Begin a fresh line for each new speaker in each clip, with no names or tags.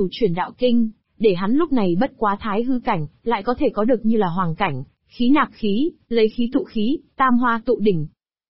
Cửu Chuyển Đạo Kinh, để hắn lúc này bất quá thái hư cảnh, lại có thể có được như là hoàng cảnh, khí nạp khí, lấy khí tụ khí, tam hoa tụ đỉnh.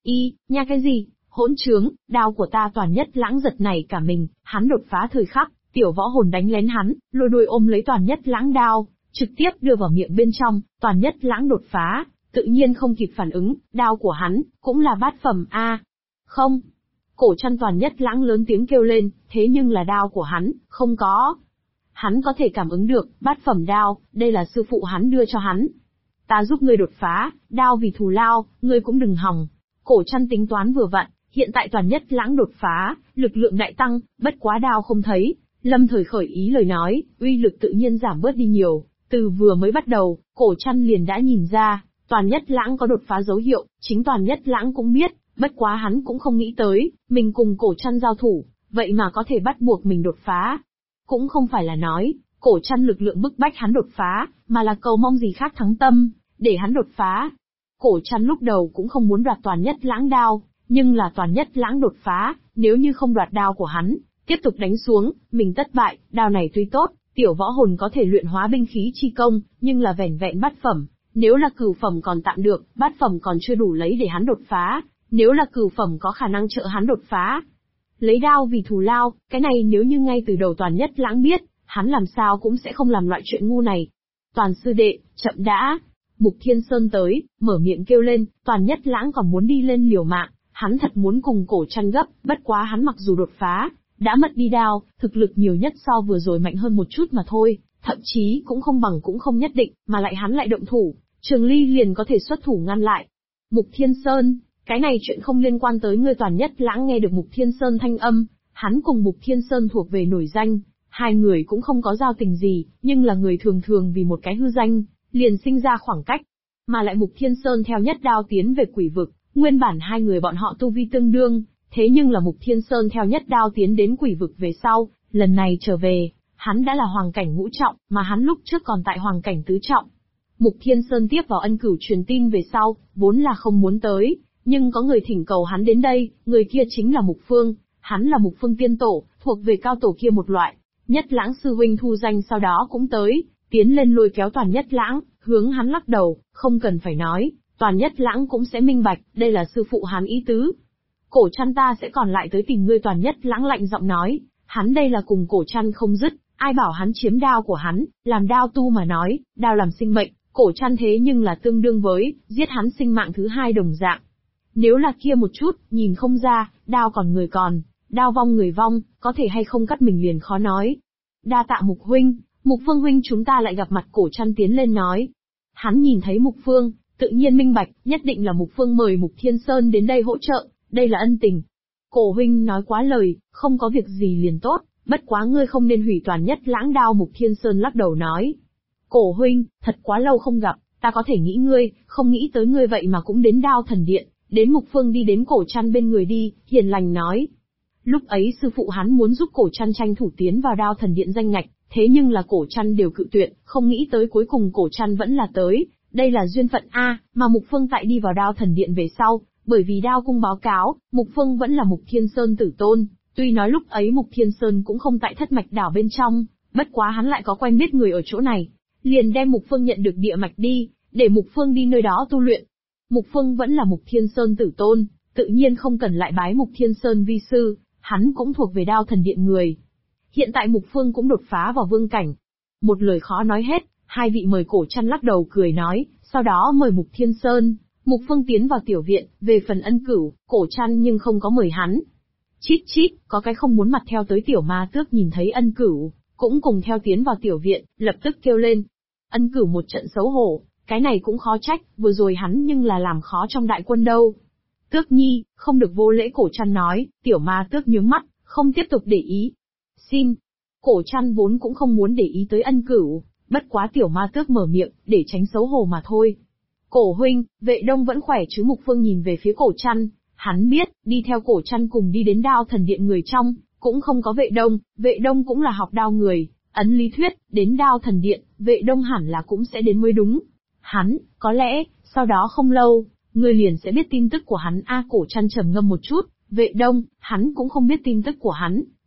Nha cái gì? Hỗn trướng, đao của ta Toàn Nhất Lãng giật này cả mình, hắn đột phá thời khắc, tiểu võ hồn đánh lén hắn, lôi đuôi ôm lấy Toàn Nhất Lãng đao, trực tiếp đưa vào miệng bên trong, Toàn Nhất Lãng đột phá, tự nhiên không kịp phản ứng, đao của hắn, cũng là bát phẩm A. Không. Cổ Trăn Toàn Nhất Lãng lớn tiếng kêu lên, thế nhưng là đao của hắn, không có. Hắn có thể cảm ứng được, bát phẩm đao, đây là sư phụ hắn đưa cho hắn. Ta giúp ngươi đột phá, đao vì thù lao, ngươi cũng đừng hòng. Cổ Trăn tính toán vừa vặn, hiện tại Toàn Nhất Lãng đột phá, lực lượng đại tăng, bất quá đao không thấy. Lâm Thời khởi ý lời nói, uy lực tự nhiên giảm bớt đi nhiều. Từ vừa mới bắt đầu, Cổ Trăn liền đã nhìn ra, Toàn Nhất Lãng có đột phá dấu hiệu, chính Toàn Nhất Lãng cũng biết, bất quá hắn cũng không nghĩ tới, mình cùng Cổ Trăn giao thủ, vậy mà có thể bắt buộc mình đột phá. Cũng không phải là nói, Cổ Trăn lực lượng bức bách hắn đột phá, mà là cầu mong gì khác thắng tâm, để hắn đột phá. Cổ Trăn lúc đầu cũng không muốn đoạt Toàn Nhất Lãng đao, nhưng là Toàn Nhất Lãng đột phá, nếu như không đoạt đao của hắn, tiếp tục đánh xuống, mình thất bại, đao này tuy tốt, tiểu võ hồn có thể luyện hóa binh khí chi công, nhưng là vẻn vẹn bát phẩm, nếu là cửu phẩm còn tạm được, bát phẩm còn chưa đủ lấy để hắn đột phá, nếu là cửu phẩm có khả năng trợ hắn đột phá. Lấy đao vì thù lao, cái này nếu như ngay từ đầu Toàn Nhất Lãng biết, hắn làm sao cũng sẽ không làm loại chuyện ngu này. Toàn sư đệ, chậm đã. Mục Thiên Sơn tới, mở miệng kêu lên, Toàn Nhất Lãng còn muốn đi lên liều mạng, hắn thật muốn cùng Cổ Trăn gấp, bất quá hắn mặc dù đột phá, đã mất đi đao, thực lực nhiều nhất so vừa rồi mạnh hơn một chút mà thôi, thậm chí cũng không bằng cũng không nhất định, mà lại hắn lại động thủ, Trường Ly liền có thể xuất thủ ngăn lại. Mục Thiên Sơn, cái này chuyện không liên quan tới ngươi. Toàn Nhất Lãng nghe được Mục Thiên Sơn thanh âm, hắn cùng Mục Thiên Sơn thuộc về nổi danh, hai người cũng không có giao tình gì, nhưng là người thường thường vì một cái hư danh, liền sinh ra khoảng cách. Mà lại Mục Thiên Sơn theo Nhất Đao tiến về Quỷ Vực, nguyên bản hai người bọn họ tu vi tương đương, thế nhưng là Mục Thiên Sơn theo Nhất Đao tiến đến Quỷ Vực về sau, lần này trở về, hắn đã là hoàng cảnh ngũ trọng, mà hắn lúc trước còn tại hoàng cảnh tứ trọng. Mục Thiên Sơn tiếp vào Ân Cửu truyền tin về sau, vốn là không muốn tới, nhưng có người thỉnh cầu hắn đến đây, người kia chính là Mục Phương, hắn là Mục Phương tiên tổ, thuộc về cao tổ kia một loại. Nhất Lãng sư huynh thu danh sau đó cũng tới, tiến lên lôi kéo Toàn Nhất Lãng, hướng hắn lắc đầu, không cần phải nói, Toàn Nhất Lãng cũng sẽ minh bạch, đây là sư phụ hắn ý tứ. Cổ Trăn ta sẽ còn lại tới tìm ngươi. Toàn Nhất Lãng lạnh giọng nói, hắn đây là cùng Cổ Trăn không dứt, ai bảo hắn chiếm đao của hắn, làm đao tu mà nói, đao làm sinh mệnh, Cổ Trăn thế nhưng là tương đương với, giết hắn sinh mạng thứ hai đồng dạng. Nếu là kia một chút, nhìn không ra, đao còn người còn, đao vong người vong, có thể hay không cắt mình liền khó nói. Đa tạ Mục huynh, Mục Phương huynh chúng ta lại gặp mặt. Cổ Trăn tiến lên nói. Hắn nhìn thấy Mục Phương, tự nhiên minh bạch, nhất định là Mục Phương mời Mục Thiên Sơn đến đây hỗ trợ, đây là ân tình. Cổ huynh nói quá lời, không có việc gì liền tốt, bất quá ngươi không nên hủy Toàn Nhất Lãng đao. Mục Thiên Sơn lắc đầu nói. Cổ huynh, thật quá lâu không gặp, ta có thể nghĩ ngươi, không nghĩ tới ngươi vậy mà cũng đến Đao Thần Điện. Đến Mục Phương đi đến Cổ Trăn bên người đi, hiền lành nói. Lúc ấy sư phụ hắn muốn giúp Cổ Trăn tranh thủ tiến vào Đao Thần Điện danh ngạch, thế nhưng là Cổ Trăn đều cự tuyệt, không nghĩ tới cuối cùng Cổ Trăn vẫn là tới, đây là duyên phận A. Mà Mục Phương tại đi vào Đao Thần Điện về sau, bởi vì Đao cung báo cáo, Mục Phương vẫn là Mục Thiên Sơn tử tôn, tuy nói lúc ấy Mục Thiên Sơn cũng không tại Thất Mạch Đảo bên trong, bất quá hắn lại có quen biết người ở chỗ này, liền đem Mục Phương nhận được địa mạch đi, để Mục Phương đi nơi đó tu luyện. Mục Phương vẫn là Mục Thiên Sơn tử tôn, tự nhiên không cần lại bái Mục Thiên Sơn vi sư, hắn cũng thuộc về Đao Thần Điện người. Hiện tại Mục Phương cũng đột phá vào vương cảnh. Một lời khó nói hết, hai vị mời. Cổ Trăn lắc đầu cười nói, sau đó mời Mục Thiên Sơn, Mục Phương tiến vào tiểu viện, về phần Ân Cửu, Cổ Trăn nhưng không có mời hắn. Chít chít, có cái không muốn mặt theo tới tiểu ma tước nhìn thấy Ân Cửu, cũng cùng theo tiến vào tiểu viện, lập tức kêu lên. Ân Cửu một trận xấu hổ, cái này cũng khó trách, vừa rồi hắn nhưng là làm khó trong đại quân đâu. Tước nhi, không được vô lễ. Cổ Trăn nói, tiểu ma tước nhướng mắt, không tiếp tục để ý. Xin. Cổ Trăn vốn cũng không muốn để ý tới Ân Cửu, bất quá tiểu ma tước mở miệng, để tránh xấu hổ mà thôi. Cổ huynh, Vệ Đông vẫn khỏe chứ? Mục Phương nhìn về phía Cổ Trăn, hắn biết, đi theo Cổ Trăn cùng đi đến Đao Thần Điện người trong, cũng không có Vệ Đông cũng là học đao người, ấn lý thuyết, đến Đao Thần Điện, Vệ Đông hẳn là cũng sẽ đến mới đúng. Hắn, có lẽ, sau đó không lâu, ngươi liền sẽ biết tin tức của hắn. Cổ Trăn trầm ngâm một chút, Vệ Đông, hắn cũng không biết tin tức của hắn,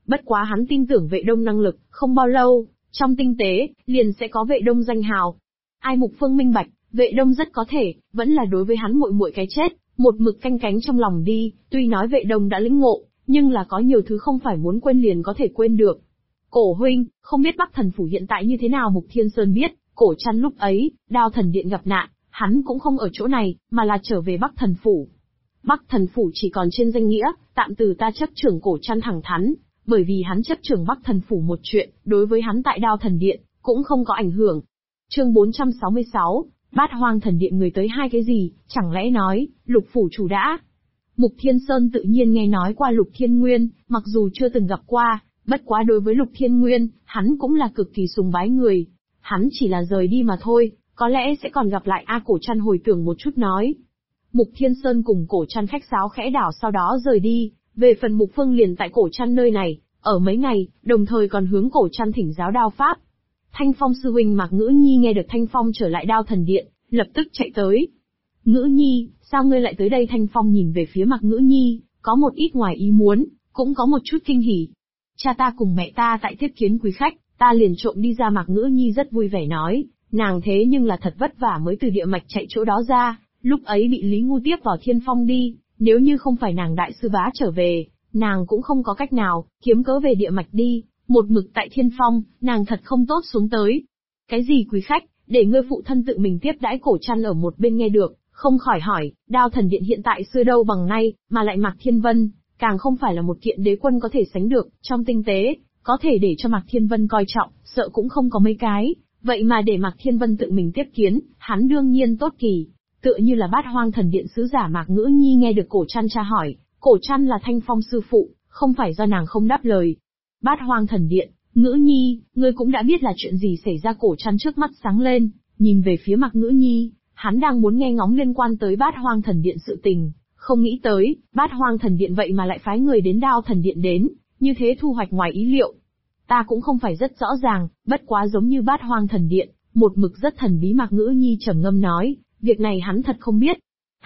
Bất quá hắn tin tưởng Vệ Đông năng lực, không bao lâu, trong tinh tế, liền sẽ có Vệ Đông danh hào. Ai Mục Phương minh bạch, Vệ Đông rất có thể, vẫn là đối với hắn muội muội cái chết, một mực canh cánh trong lòng đi, tuy nói Vệ Đông đã lĩnh ngộ, nhưng là có nhiều thứ không phải muốn quên liền có thể quên được. Cổ huynh, không biết Bắc Thần Phủ hiện tại như thế nào? Mục Thiên Sơn biết, Cổ Trăn lúc ấy, Đao Thần Điện gặp nạn, hắn cũng không ở chỗ này, mà là trở về Bắc Thần Phủ. Bắc Thần Phủ chỉ còn trên danh nghĩa, tạm từ ta chấp trưởng. Cổ Trăn thẳng thắn, bởi vì hắn chấp trưởng Bắc Thần Phủ một chuyện, đối với hắn tại Đao Thần Điện, cũng không có ảnh hưởng. Chương 466, Bát Hoang Thần Điện người tới hai cái gì, chẳng lẽ nói, Lục Phủ chủ đã. Mục Thiên Sơn tự nhiên nghe nói qua Lục Thiên Nguyên, mặc dù chưa từng gặp qua, bất quá đối với Lục Thiên Nguyên, hắn cũng là cực kỳ sùng bái người. Hắn chỉ là rời đi mà thôi, có lẽ sẽ còn gặp lại. Cổ Trăn hồi tưởng một chút nói. Mục Thiên Sơn cùng Cổ Trăn khách sáo khẽ đảo sau đó rời đi, về phần Mục Phương liền tại Cổ Trăn nơi này, ở mấy ngày, đồng thời còn hướng Cổ Trăn thỉnh giáo đao pháp. Thanh Phong sư huynh Mạc Ngữ Nhi nghe được Thanh Phong trở lại Đao Thần Điện, lập tức chạy tới. Ngữ Nhi, sao ngươi lại tới đây? Thanh Phong nhìn về phía Mạc Ngữ Nhi, có một ít ngoài ý muốn, cũng có một chút kinh hỉ. Cha ta cùng mẹ ta tại tiếp kiến quý khách, ta liền trộm đi ra. Mạc Ngữ Nhi rất vui vẻ nói, nàng thế nhưng là thật vất vả mới từ địa mạch chạy chỗ đó ra, lúc ấy bị Lý Ngu tiếp vào Thiên Phong đi, nếu như không phải nàng đại sư bá trở về, nàng cũng không có cách nào, kiếm cớ về địa mạch đi, một mực tại Thiên Phong, nàng thật không tốt xuống tới. Cái gì quý khách, để ngươi phụ thân tự mình tiếp đãi? Cổ Trăn ở một bên nghe được, không khỏi hỏi, Đao Thần Điện hiện tại xưa đâu bằng nay, mà lại Mạc Thiên Vân, càng không phải là một kiện đế quân có thể sánh được, trong tinh tế, có thể để cho Mạc Thiên Vân coi trọng, sợ cũng không có mấy cái, vậy mà để Mạc Thiên Vân tự mình tiếp kiến, hắn đương nhiên tốt kỳ. Tựa như là Bát Hoang Thần Điện sứ giả Mạc Ngữ Nhi nghe được Cổ Trăn tra hỏi, Cổ Trăn là Thanh Phong sư phụ, không phải do nàng không đáp lời. Bát Hoang Thần Điện, Ngữ Nhi, ngươi cũng đã biết là chuyện gì xảy ra? Cổ Trăn trước mắt sáng lên, nhìn về phía Mạc Ngữ Nhi, hắn đang muốn nghe ngóng liên quan tới Bát Hoang Thần Điện sự tình, không nghĩ tới, Bát Hoang Thần Điện vậy mà lại phái người đến Đao Thần Điện đến, như thế thu hoạch ngoài ý liệu. Ta cũng không phải rất rõ ràng, bất quá giống như Bát Hoang Thần Điện, một mực rất thần bí. Mạc Ngữ Nhi trầm ngâm nói, việc này hắn thật không biết.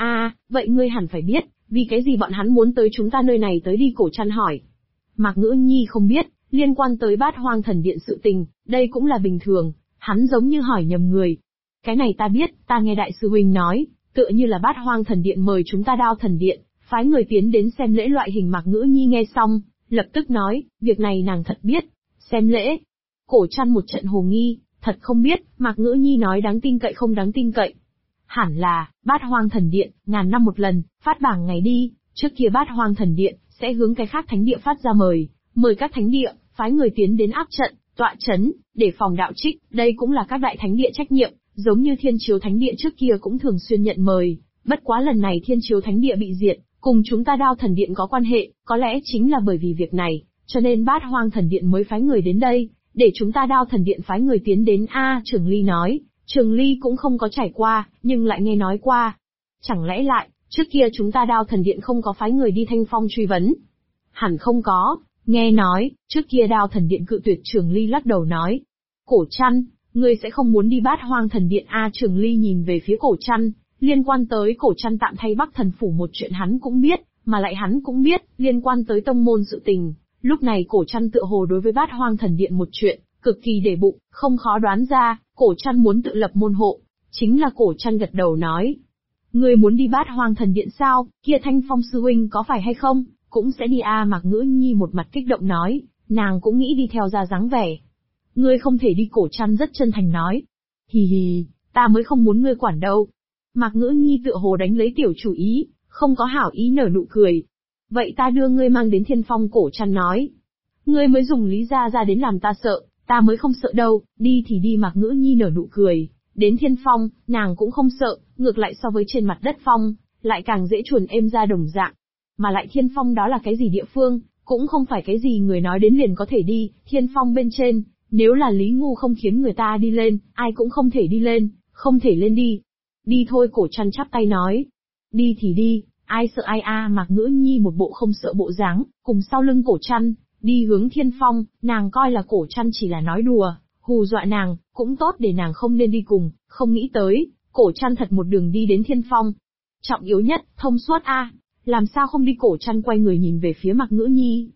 Vậy ngươi hẳn phải biết, vì cái gì bọn hắn muốn tới chúng ta nơi này tới đi? Cổ Trăn hỏi. Mạc Ngữ Nhi không biết, liên quan tới Bát Hoang Thần Điện sự tình, đây cũng là bình thường, hắn giống như hỏi nhầm người. Cái này ta biết, ta nghe đại sư huynh nói, tựa như là Bát Hoang Thần Điện mời chúng ta Đao Thần Điện, phái người tiến đến xem lễ loại hình. Mạc Ngữ Nhi nghe xong, lập tức nói, việc này nàng thật biết. Xem lễ. Cổ Trăn một trận hồ nghi, thật không biết. Mạc Ngữ Nhi nói đáng tin cậy không đáng tin cậy. Hẳn là, Bát Hoang Thần Điện, ngàn năm một lần, phát bảng ngày đi, trước kia Bát Hoang Thần Điện, sẽ hướng cái khác thánh địa phát ra mời các thánh địa, phái người tiến đến áp trận, tọa chấn, để phòng đạo trích, đây cũng là các đại thánh địa trách nhiệm, giống như Thiên Chiếu Thánh Địa trước kia cũng thường xuyên nhận mời, bất quá lần này Thiên Chiếu Thánh Địa bị diệt, cùng chúng ta Đao Thần Điện có quan hệ, có lẽ chính là bởi vì việc này, cho nên Bát Hoang Thần Điện mới phái người đến đây, để chúng ta Đao Thần Điện phái người tiến đến. Trường Ly nói, Trường Ly cũng không có trải qua, nhưng lại nghe nói qua. Chẳng lẽ lại, trước kia chúng ta Đao Thần Điện không có phái người đi Thanh Phong truy vấn? Hẳn không có, nghe nói, trước kia Đao Thần Điện cự tuyệt. Trường Ly lắc đầu nói. Cổ Trăn, ngươi sẽ không muốn đi Bát Hoang Thần Điện? Trường Ly nhìn về phía Cổ Trăn, liên quan tới Cổ Trăn tạm thay Bắc Thần Phủ một chuyện hắn cũng biết, mà lại hắn cũng biết, liên quan tới tông môn sự tình. Lúc này Cổ Trăn tựa hồ đối với Bát Hoang Thần Điện một chuyện, cực kỳ để bụng, không khó đoán ra, Cổ Trăn muốn tự lập môn hộ. Chính là Cổ Trăn gật đầu nói. Ngươi muốn đi Bát Hoang Thần Điện sao? Kia Thanh Phong sư huynh có phải hay không? Cũng sẽ đi. Mạc Ngữ Nhi một mặt kích động nói, nàng cũng nghĩ đi theo ra dáng vẻ. Ngươi không thể đi. Cổ Trăn rất chân thành nói. Hì hì, ta mới không muốn ngươi quản đâu. Mạc Ngữ Nhi tựa hồ đánh lấy tiểu chủ ý, không có hảo ý nở nụ cười. Vậy ta đưa ngươi mang đến Thiên Phong. Cổ Trăn nói. Ngươi mới dùng lý ra đến làm ta sợ, ta mới không sợ đâu, đi thì đi. Mạc Ngữ Nhi nở nụ cười, đến Thiên Phong, nàng cũng không sợ, ngược lại so với trên mặt đất phong, lại càng dễ chuồn êm ra đồng dạng. Mà lại Thiên Phong đó là cái gì địa phương, cũng không phải cái gì người nói đến liền có thể đi. Thiên Phong bên trên, nếu là Lý Ngu không khiến người ta đi lên, ai cũng không thể đi lên, không thể lên đi. Đi thôi. Cổ Trăn chắp tay nói. Đi thì đi, ai sợ ai. Mạc Ngữ Nhi một bộ không sợ bộ dáng, cùng sau lưng Cổ Trăn, đi hướng Thiên Phong. Nàng coi là Cổ Trăn chỉ là nói đùa, hù dọa nàng, cũng tốt để nàng không nên đi cùng, không nghĩ tới, Cổ Trăn thật một đường đi đến Thiên Phong. Trọng yếu nhất, thông suốt. Làm sao không đi? Cổ Trăn quay người nhìn về phía Mạc Ngữ Nhi.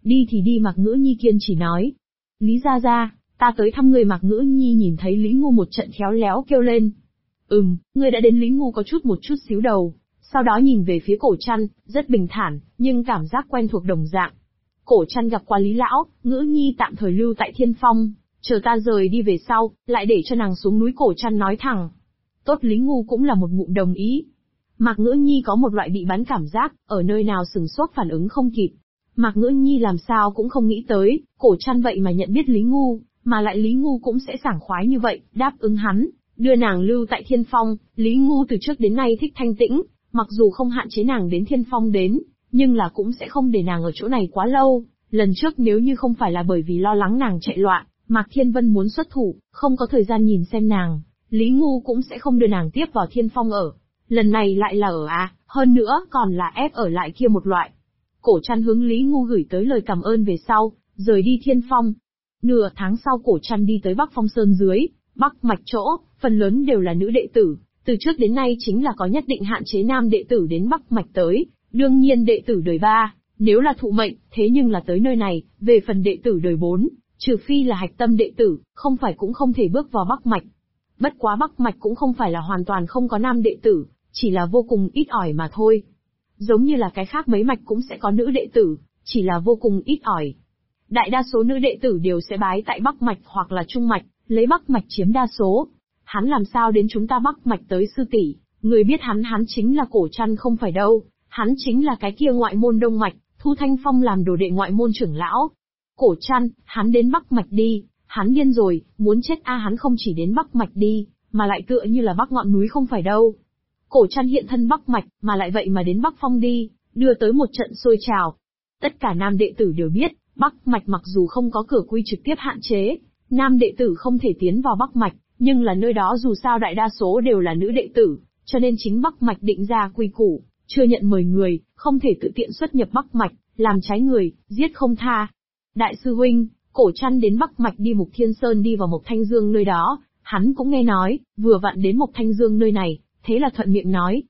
Đi thì đi, Mạc Ngữ Nhi kiên trì nói. Lý gia gia, ta tới thăm người. Mạc Ngữ Nhi nhìn thấy Lý Ngu một trận khéo léo kêu lên. Ngươi đã đến. Lý Ngu có một chút xíu đầu, sau đó nhìn về phía Cổ Trăn, rất bình thản, nhưng cảm giác quen thuộc đồng dạng. Cổ Trăn gặp qua Lý lão, Ngữ Nhi tạm thời lưu tại Thiên Phong, chờ ta rời đi về sau, lại để cho nàng xuống núi. Cổ Trăn nói thẳng. Tốt. Lý Ngu cũng là một ngụm đồng ý. Mạc Ngữ Nhi có một loại bị bắn cảm giác, ở nơi nào sừng sốt phản ứng không kịp. Mạc Ngữ Nhi làm sao cũng không nghĩ tới, Cổ Trăn vậy mà nhận biết Lý Ngu, mà lại Lý Ngu cũng sẽ sảng khoái như vậy, đáp ứng hắn, đưa nàng lưu tại Thiên Phong. Lý Ngu từ trước đến nay thích thanh tĩnh, mặc dù không hạn chế nàng đến Thiên Phong đến, nhưng là cũng sẽ không để nàng ở chỗ này quá lâu. Lần trước nếu như không phải là bởi vì lo lắng nàng chạy loạn, Mạc Thiên Vân muốn xuất thủ, không có thời gian nhìn xem nàng, Lý Ngu cũng sẽ không đưa nàng tiếp vào Thiên Phong ở. Lần này lại là ở hơn nữa còn là ép ở lại kia một loại. Cổ Trăn hướng Lý Ngu gửi tới lời cảm ơn về sau, rời đi Thiên Phong. Nửa tháng sau Cổ Trăn đi tới Bắc Phong Sơn dưới, Bắc Mạch chỗ, phần lớn đều là nữ đệ tử, từ trước đến nay chính là có nhất định hạn chế nam đệ tử đến Bắc Mạch tới, đương nhiên đệ tử đời 3, nếu là thụ mệnh, thế nhưng là tới nơi này, về phần đệ tử đời 4, trừ phi là hạch tâm đệ tử, không phải cũng không thể bước vào Bắc Mạch. Bất quá Bắc Mạch cũng không phải là hoàn toàn không có nam đệ tử, chỉ là vô cùng ít ỏi mà thôi. Giống như là cái khác mấy mạch cũng sẽ có nữ đệ tử, chỉ là vô cùng ít ỏi. Đại đa số nữ đệ tử đều sẽ bái tại Bắc Mạch hoặc là Trung Mạch, lấy Bắc Mạch chiếm đa số. Hắn làm sao đến chúng ta Bắc Mạch tới sư tỷ? Người biết hắn chính là Cổ Trăn không phải đâu, hắn chính là cái kia ngoại môn Đông Mạch, Thu Thanh Phong làm đồ đệ ngoại môn trưởng lão. Cổ Trăn, hắn đến Bắc Mạch đi, hắn điên rồi, muốn chết hắn không chỉ đến Bắc Mạch đi, mà lại tựa như là Bắc ngọn núi không phải đâu. Cổ Trăn hiện thân Bắc Mạch, mà lại vậy mà đến Bắc Phong đi, đưa tới một trận sôi trào. Tất cả nam đệ tử đều biết, Bắc Mạch mặc dù không có cửa quy trực tiếp hạn chế, nam đệ tử không thể tiến vào Bắc Mạch, nhưng là nơi đó dù sao đại đa số đều là nữ đệ tử, cho nên chính Bắc Mạch định ra quy củ, chưa nhận mời người, không thể tự tiện xuất nhập Bắc Mạch, làm trái người, giết không tha. Đại sư huynh, Cổ Trăn đến Bắc Mạch đi Mục Thiên Sơn đi vào Mộc Thanh Dương nơi đó, hắn cũng nghe nói, vừa vặn đến Mộc Thanh Dương nơi này, thế là thuận miệng nói.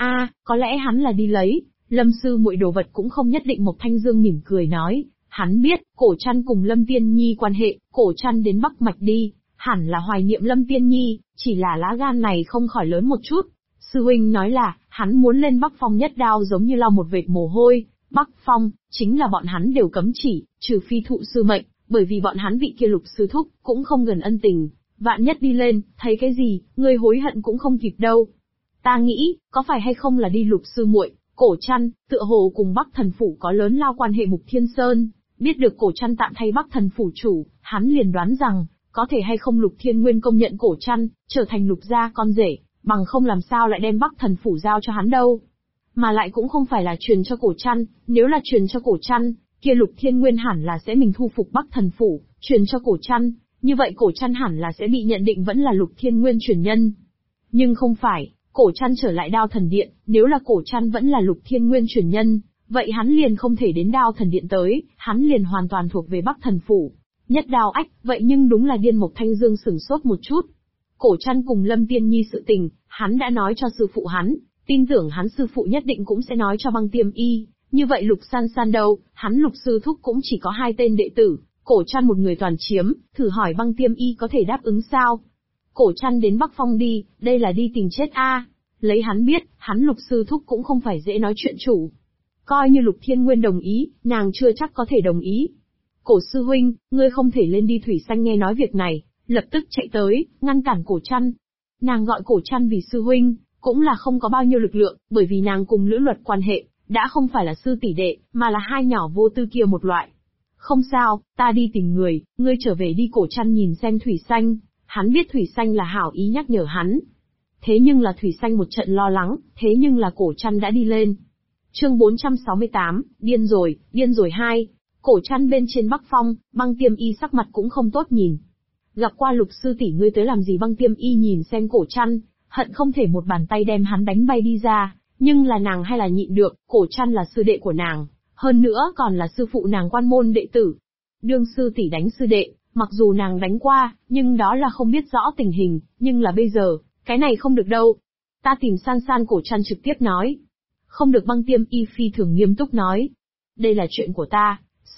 Có lẽ hắn là đi lấy, Lâm sư muội đồ vật cũng không nhất định. Mộc Thanh Dương mỉm cười nói, hắn biết, Cổ Trăn cùng Lâm Tiên Nhi quan hệ, Cổ Trăn đến Bắc Mạch đi, hẳn là hoài niệm Lâm Tiên Nhi, chỉ là lá gan này không khỏi lớn một chút. Sư huynh nói là, hắn muốn lên Bắc Phong nhất đao giống như lau một vệt mồ hôi. Bắc Phong, chính là bọn hắn đều cấm chỉ, trừ phi thụ sư mệnh, bởi vì bọn hắn vị kia Lục sư thúc, cũng không gần ân tình. Vạn nhất đi lên, thấy cái gì, người hối hận cũng không kịp đâu. Ta nghĩ, có phải hay không là đi Lục sư muội, Cổ Trăn, tựa hồ cùng Bắc Thần Phủ có lớn lao quan hệ. Mục Thiên Sơn, biết được Cổ Trăn tạm thay Bắc Thần Phủ chủ, hắn liền đoán rằng, có thể hay không Lục Thiên Nguyên công nhận Cổ Trăn, trở thành Lục gia con rể, bằng không làm sao lại đem Bắc Thần Phủ giao cho hắn đâu. Mà lại cũng không phải là truyền cho Cổ Trăn, nếu là truyền cho Cổ Trăn, kia Lục Thiên Nguyên hẳn là sẽ mình thu phục Bắc Thần Phủ, truyền cho Cổ Trăn, như vậy Cổ Trăn hẳn là sẽ bị nhận định vẫn là Lục Thiên Nguyên truyền nhân. Nhưng không phải, Cổ Trăn trở lại Đao Thần Điện, nếu là Cổ Trăn vẫn là Lục Thiên Nguyên truyền nhân, vậy hắn liền không thể đến Đao Thần Điện tới, hắn liền hoàn toàn thuộc về Bắc Thần Phủ. Nhất đao ách, vậy nhưng đúng là điên. Mộc Thanh Dương sửng sốt một chút. Cổ Trăn cùng Lâm Tiên Nhi sự tình, hắn đã nói cho sư phụ hắn, tin tưởng hắn sư phụ nhất định cũng sẽ nói cho Băng Tiêm Y, như vậy Lục San San đâu, hắn Lục sư thúc cũng chỉ có 2 tên đệ tử, Cổ Trăn một người toàn chiếm, thử hỏi Băng Tiêm Y có thể đáp ứng sao? Cổ Trăn đến Bắc Phong đi, đây là đi tìm chết lấy hắn biết, hắn Lục sư thúc cũng không phải dễ nói chuyện chủ. Coi như Lục Thiên Nguyên đồng ý, nàng chưa chắc có thể đồng ý. Cổ sư huynh, ngươi không thể lên đi. Thủy Xanh nghe nói việc này, lập tức chạy tới, ngăn cản Cổ Trăn. Nàng gọi Cổ Trăn vì sư huynh, cũng là không có bao nhiêu lực lượng, bởi vì nàng cùng Lữ Luật quan hệ, đã không phải là sư tỷ đệ, mà là hai nhỏ vô tư kia một loại. Không sao, ta đi tìm người, ngươi trở về đi. Cổ Trăn nhìn xem Thủy Xanh, hắn biết Thủy Xanh là hảo ý nhắc nhở hắn. Thế nhưng là Thủy Xanh một trận lo lắng, thế nhưng là Cổ Trăn đã đi lên. Chương 468, điên rồi 2. Cổ Trăn bên trên Bắc Phong, Băng Tiêm Y sắc mặt cũng không tốt nhìn. Gặp qua Lục sư tỷ, ngươi tới làm gì? Băng Tiêm Y nhìn xem Cổ Trăn, hận không thể một bàn tay đem hắn đánh bay đi ra, nhưng là nàng hay là nhịn được, Cổ Trăn là sư đệ của nàng, hơn nữa còn là sư phụ nàng quan môn đệ tử. Đương sư tỷ đánh sư đệ, mặc dù nàng đánh qua, nhưng đó là không biết rõ tình hình, nhưng là bây giờ, cái này không được đâu. Ta tìm San San. Cổ Trăn trực tiếp nói. Không được. Băng Tiêm Y phi thường nghiêm túc nói. Đây là chuyện của ta,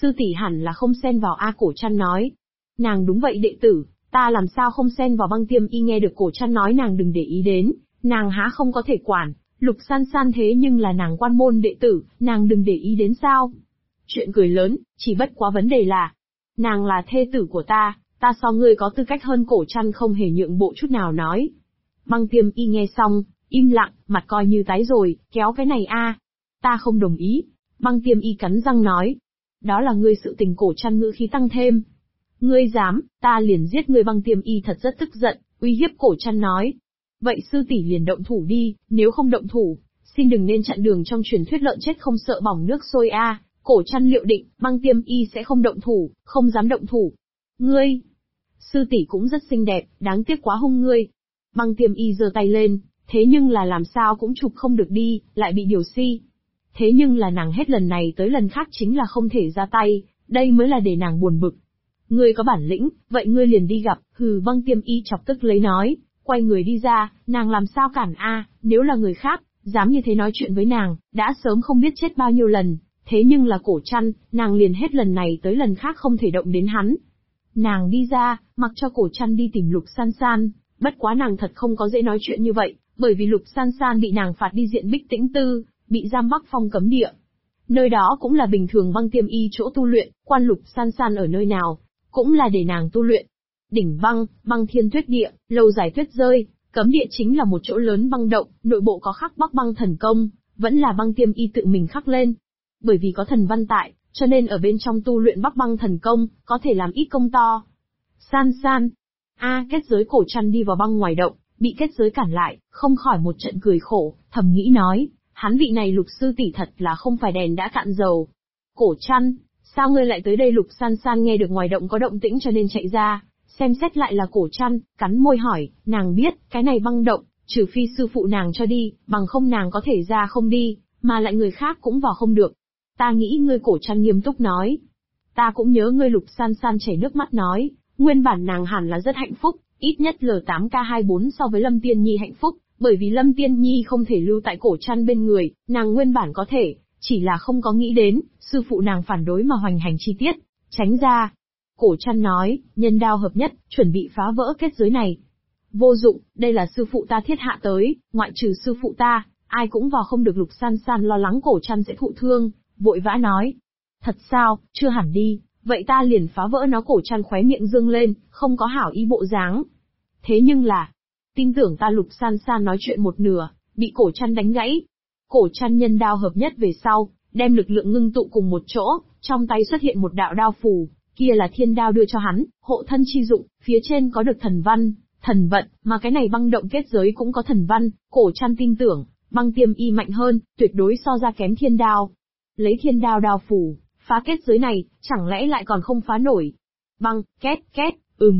Sư tỷ hẳn là không xen vào a Cổ Trăn nói. Nàng đúng vậy đệ tử, ta làm sao không xen vào. Băng Tiêm Y nghe được Cổ Trăn nói nàng đừng để ý đến, nàng há không có thể quản, Lục San San thế nhưng là nàng quan môn đệ tử, nàng đừng để ý đến sao? Chuyện cười lớn, chỉ bất quá vấn đề là, nàng là thê tử của ta so ngươi có tư cách hơn. Cổ Trăn không hề nhượng bộ chút nào nói. Băng Tiêm Y nghe xong, im lặng, mặt coi như tái rồi, kéo cái này a, ta không đồng ý. Băng Tiêm Y cắn răng nói, đó là ngươi sự tình. Cổ Trăn ngữ khí tăng thêm, ngươi dám, ta liền giết ngươi. Băng Tiêm Y thật rất tức giận, uy hiếp Cổ Trăn nói, vậy sư tỷ liền động thủ đi, nếu không động thủ, xin đừng nên chặn đường. Trong truyền thuyết lợn chết không sợ bỏng nước sôi a. Cổ Trăn liệu định, Băng Tiêm Y sẽ không động thủ, không dám động thủ. Ngươi, sư tỷ cũng rất xinh đẹp, đáng tiếc quá hung ngươi. Băng Tiêm Y giơ tay lên, thế nhưng là làm sao cũng chụp không được đi, lại bị điều si. Thế nhưng là nàng hết lần này tới lần khác chính là không thể ra tay, đây mới là để nàng buồn bực. Ngươi có bản lĩnh, vậy ngươi liền đi gặp. Hừ. Băng Tiêm Y chọc tức lấy nói, quay người đi ra, nàng làm sao cản a, nếu là người khác, dám như thế nói chuyện với nàng, đã sớm không biết chết bao nhiêu lần, thế nhưng là Cổ Trăn, nàng liền hết lần này tới lần khác không thể động đến hắn. Nàng đi ra, mặc cho Cổ Trăn đi tìm Lục San San, bất quá nàng thật không có dễ nói chuyện như vậy, bởi vì Lục San San bị nàng phạt đi diện Bích Tĩnh Tư, bị giam Bắc Phong cấm địa. Nơi đó cũng là bình thường Băng Tiêm Y chỗ tu luyện, quan Lục San San ở nơi nào, cũng là để nàng tu luyện. Đỉnh băng, băng thiên tuyết địa, lâu dài tuyết rơi, cấm địa chính là một chỗ lớn băng động, nội bộ có khắc Bắc băng thần công, vẫn là Băng Tiêm Y tự mình khắc lên. Bởi vì có thần văn tại, cho nên ở bên trong tu luyện Bắc băng thần công, có thể làm ít công to. San San. Kết giới. Cổ Trăn đi vào băng ngoài động, bị kết giới cản lại, không khỏi một trận cười khổ, thầm nghĩ nói, hắn vị này Lục sư tỷ thật là không phải đèn đã cạn dầu. Cổ Trăn, sao ngươi lại tới đây? Lục San San nghe được ngoài động có động tĩnh cho nên chạy ra, xem xét lại là Cổ Trăn, cắn môi hỏi, nàng biết, cái này băng động, trừ phi sư phụ nàng cho đi, bằng không nàng có thể ra không đi, mà lại người khác cũng vào không được. Ta nghĩ ngươi. Cổ Trăn nghiêm túc nói. Ta cũng nhớ ngươi. Lục San San chảy nước mắt nói, nguyên bản nàng hẳn là rất hạnh phúc, ít nhất L8K24 so với Lâm Tiên Nhi hạnh phúc, bởi vì Lâm Tiên Nhi không thể lưu tại Cổ Trăn bên người, nàng nguyên bản có thể, chỉ là không có nghĩ đến, sư phụ nàng phản đối mà hoành hành chi tiết, tránh ra. Cổ Trăn nói, nhân đao hợp nhất, chuẩn bị phá vỡ kết giới này. Vô dụng, đây là sư phụ ta thiết hạ tới, ngoại trừ sư phụ ta, ai cũng vào không được. Lục San San lo lắng Cổ Trăn sẽ thụ thương, vội vã nói. Thật sao, chưa hẳn đi, vậy ta liền phá vỡ nó. Cổ Trăn khóe miệng dương lên, không có hảo ý bộ dáng. Thế nhưng là, tin tưởng ta. Lục San San nói chuyện một nửa, bị Cổ Trăn đánh gãy. Cổ Trăn nhân đao hợp nhất về sau, đem lực lượng ngưng tụ cùng một chỗ, trong tay xuất hiện một đạo đao phù, kia là thiên đao đưa cho hắn, hộ thân chi dụng, phía trên có được thần văn, thần vận, mà cái này băng động kết giới cũng có thần văn. Cổ Trăn tin tưởng, Băng Tiêm Y mạnh hơn, tuyệt đối so ra kém thiên đao. Lấy thiên đao đao phù, phá kết giới này, chẳng lẽ lại còn không phá nổi? Băng, két, két,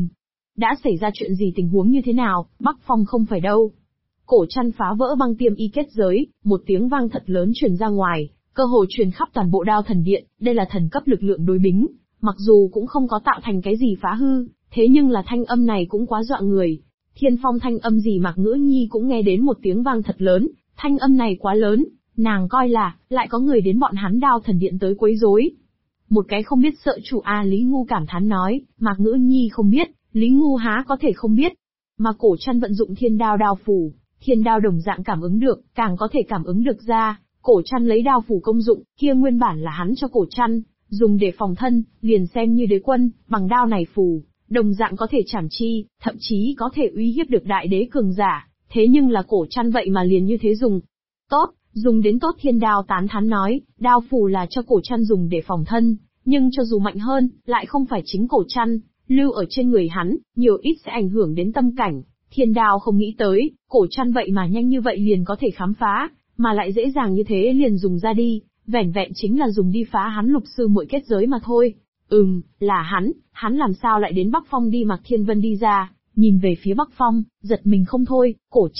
đã xảy ra chuyện gì? Tình huống như thế nào? Bắc Phong không phải đâu. Cổ Trăn phá vỡ Băng Tiêm Y kết giới, một tiếng vang thật lớn truyền ra ngoài, cơ hồ truyền khắp toàn bộ Đao Thần Điện. Đây là thần cấp lực lượng đối bính, mặc dù cũng không có tạo thành cái gì phá hư, thế nhưng là thanh âm này cũng quá dọa người. Thiên Phong thanh âm gì Mạc Ngữ Nhi cũng nghe đến một tiếng vang thật lớn, thanh âm này quá lớn, nàng coi là lại có người đến bọn hắn Đao Thần Điện tới quấy rối. Một cái không biết sợ chủ Lý Ngu cảm thán nói, Mạc Ngữ Nhi không biết, Lý Ngu há có thể không biết. Mà Cổ Trăn vận dụng thiên đao đao phù, thiên đao đồng dạng cảm ứng được, càng có thể cảm ứng được ra. Cổ Trăn lấy đao phù công dụng, kia nguyên bản là hắn cho Cổ Trăn dùng để phòng thân, liền xem như đế quân, bằng đao này phù, đồng dạng có thể chảm chi, thậm chí có thể uy hiếp được đại đế cường giả. Thế nhưng là Cổ Trăn vậy mà liền như thế dùng. Tốt, dùng đến tốt. Thiên đao tán thán nói, đao phù là cho Cổ Trăn dùng để phòng thân, nhưng cho dù mạnh hơn, lại không phải chính Cổ Trăn lưu ở trên người hắn, nhiều ít sẽ ảnh hưởng đến tâm cảnh. Thiên đao không nghĩ tới, Cổ Trăn vậy mà nhanh như vậy liền có thể khám phá, mà lại dễ dàng như thế liền dùng ra đi, vẻn vẹn chính là dùng đi phá hắn Lục sư muội kết giới mà thôi. Là hắn làm sao lại đến Bắc Phong đi? Mạc Thiên Vân đi ra, nhìn về phía Bắc Phong, giật mình không thôi.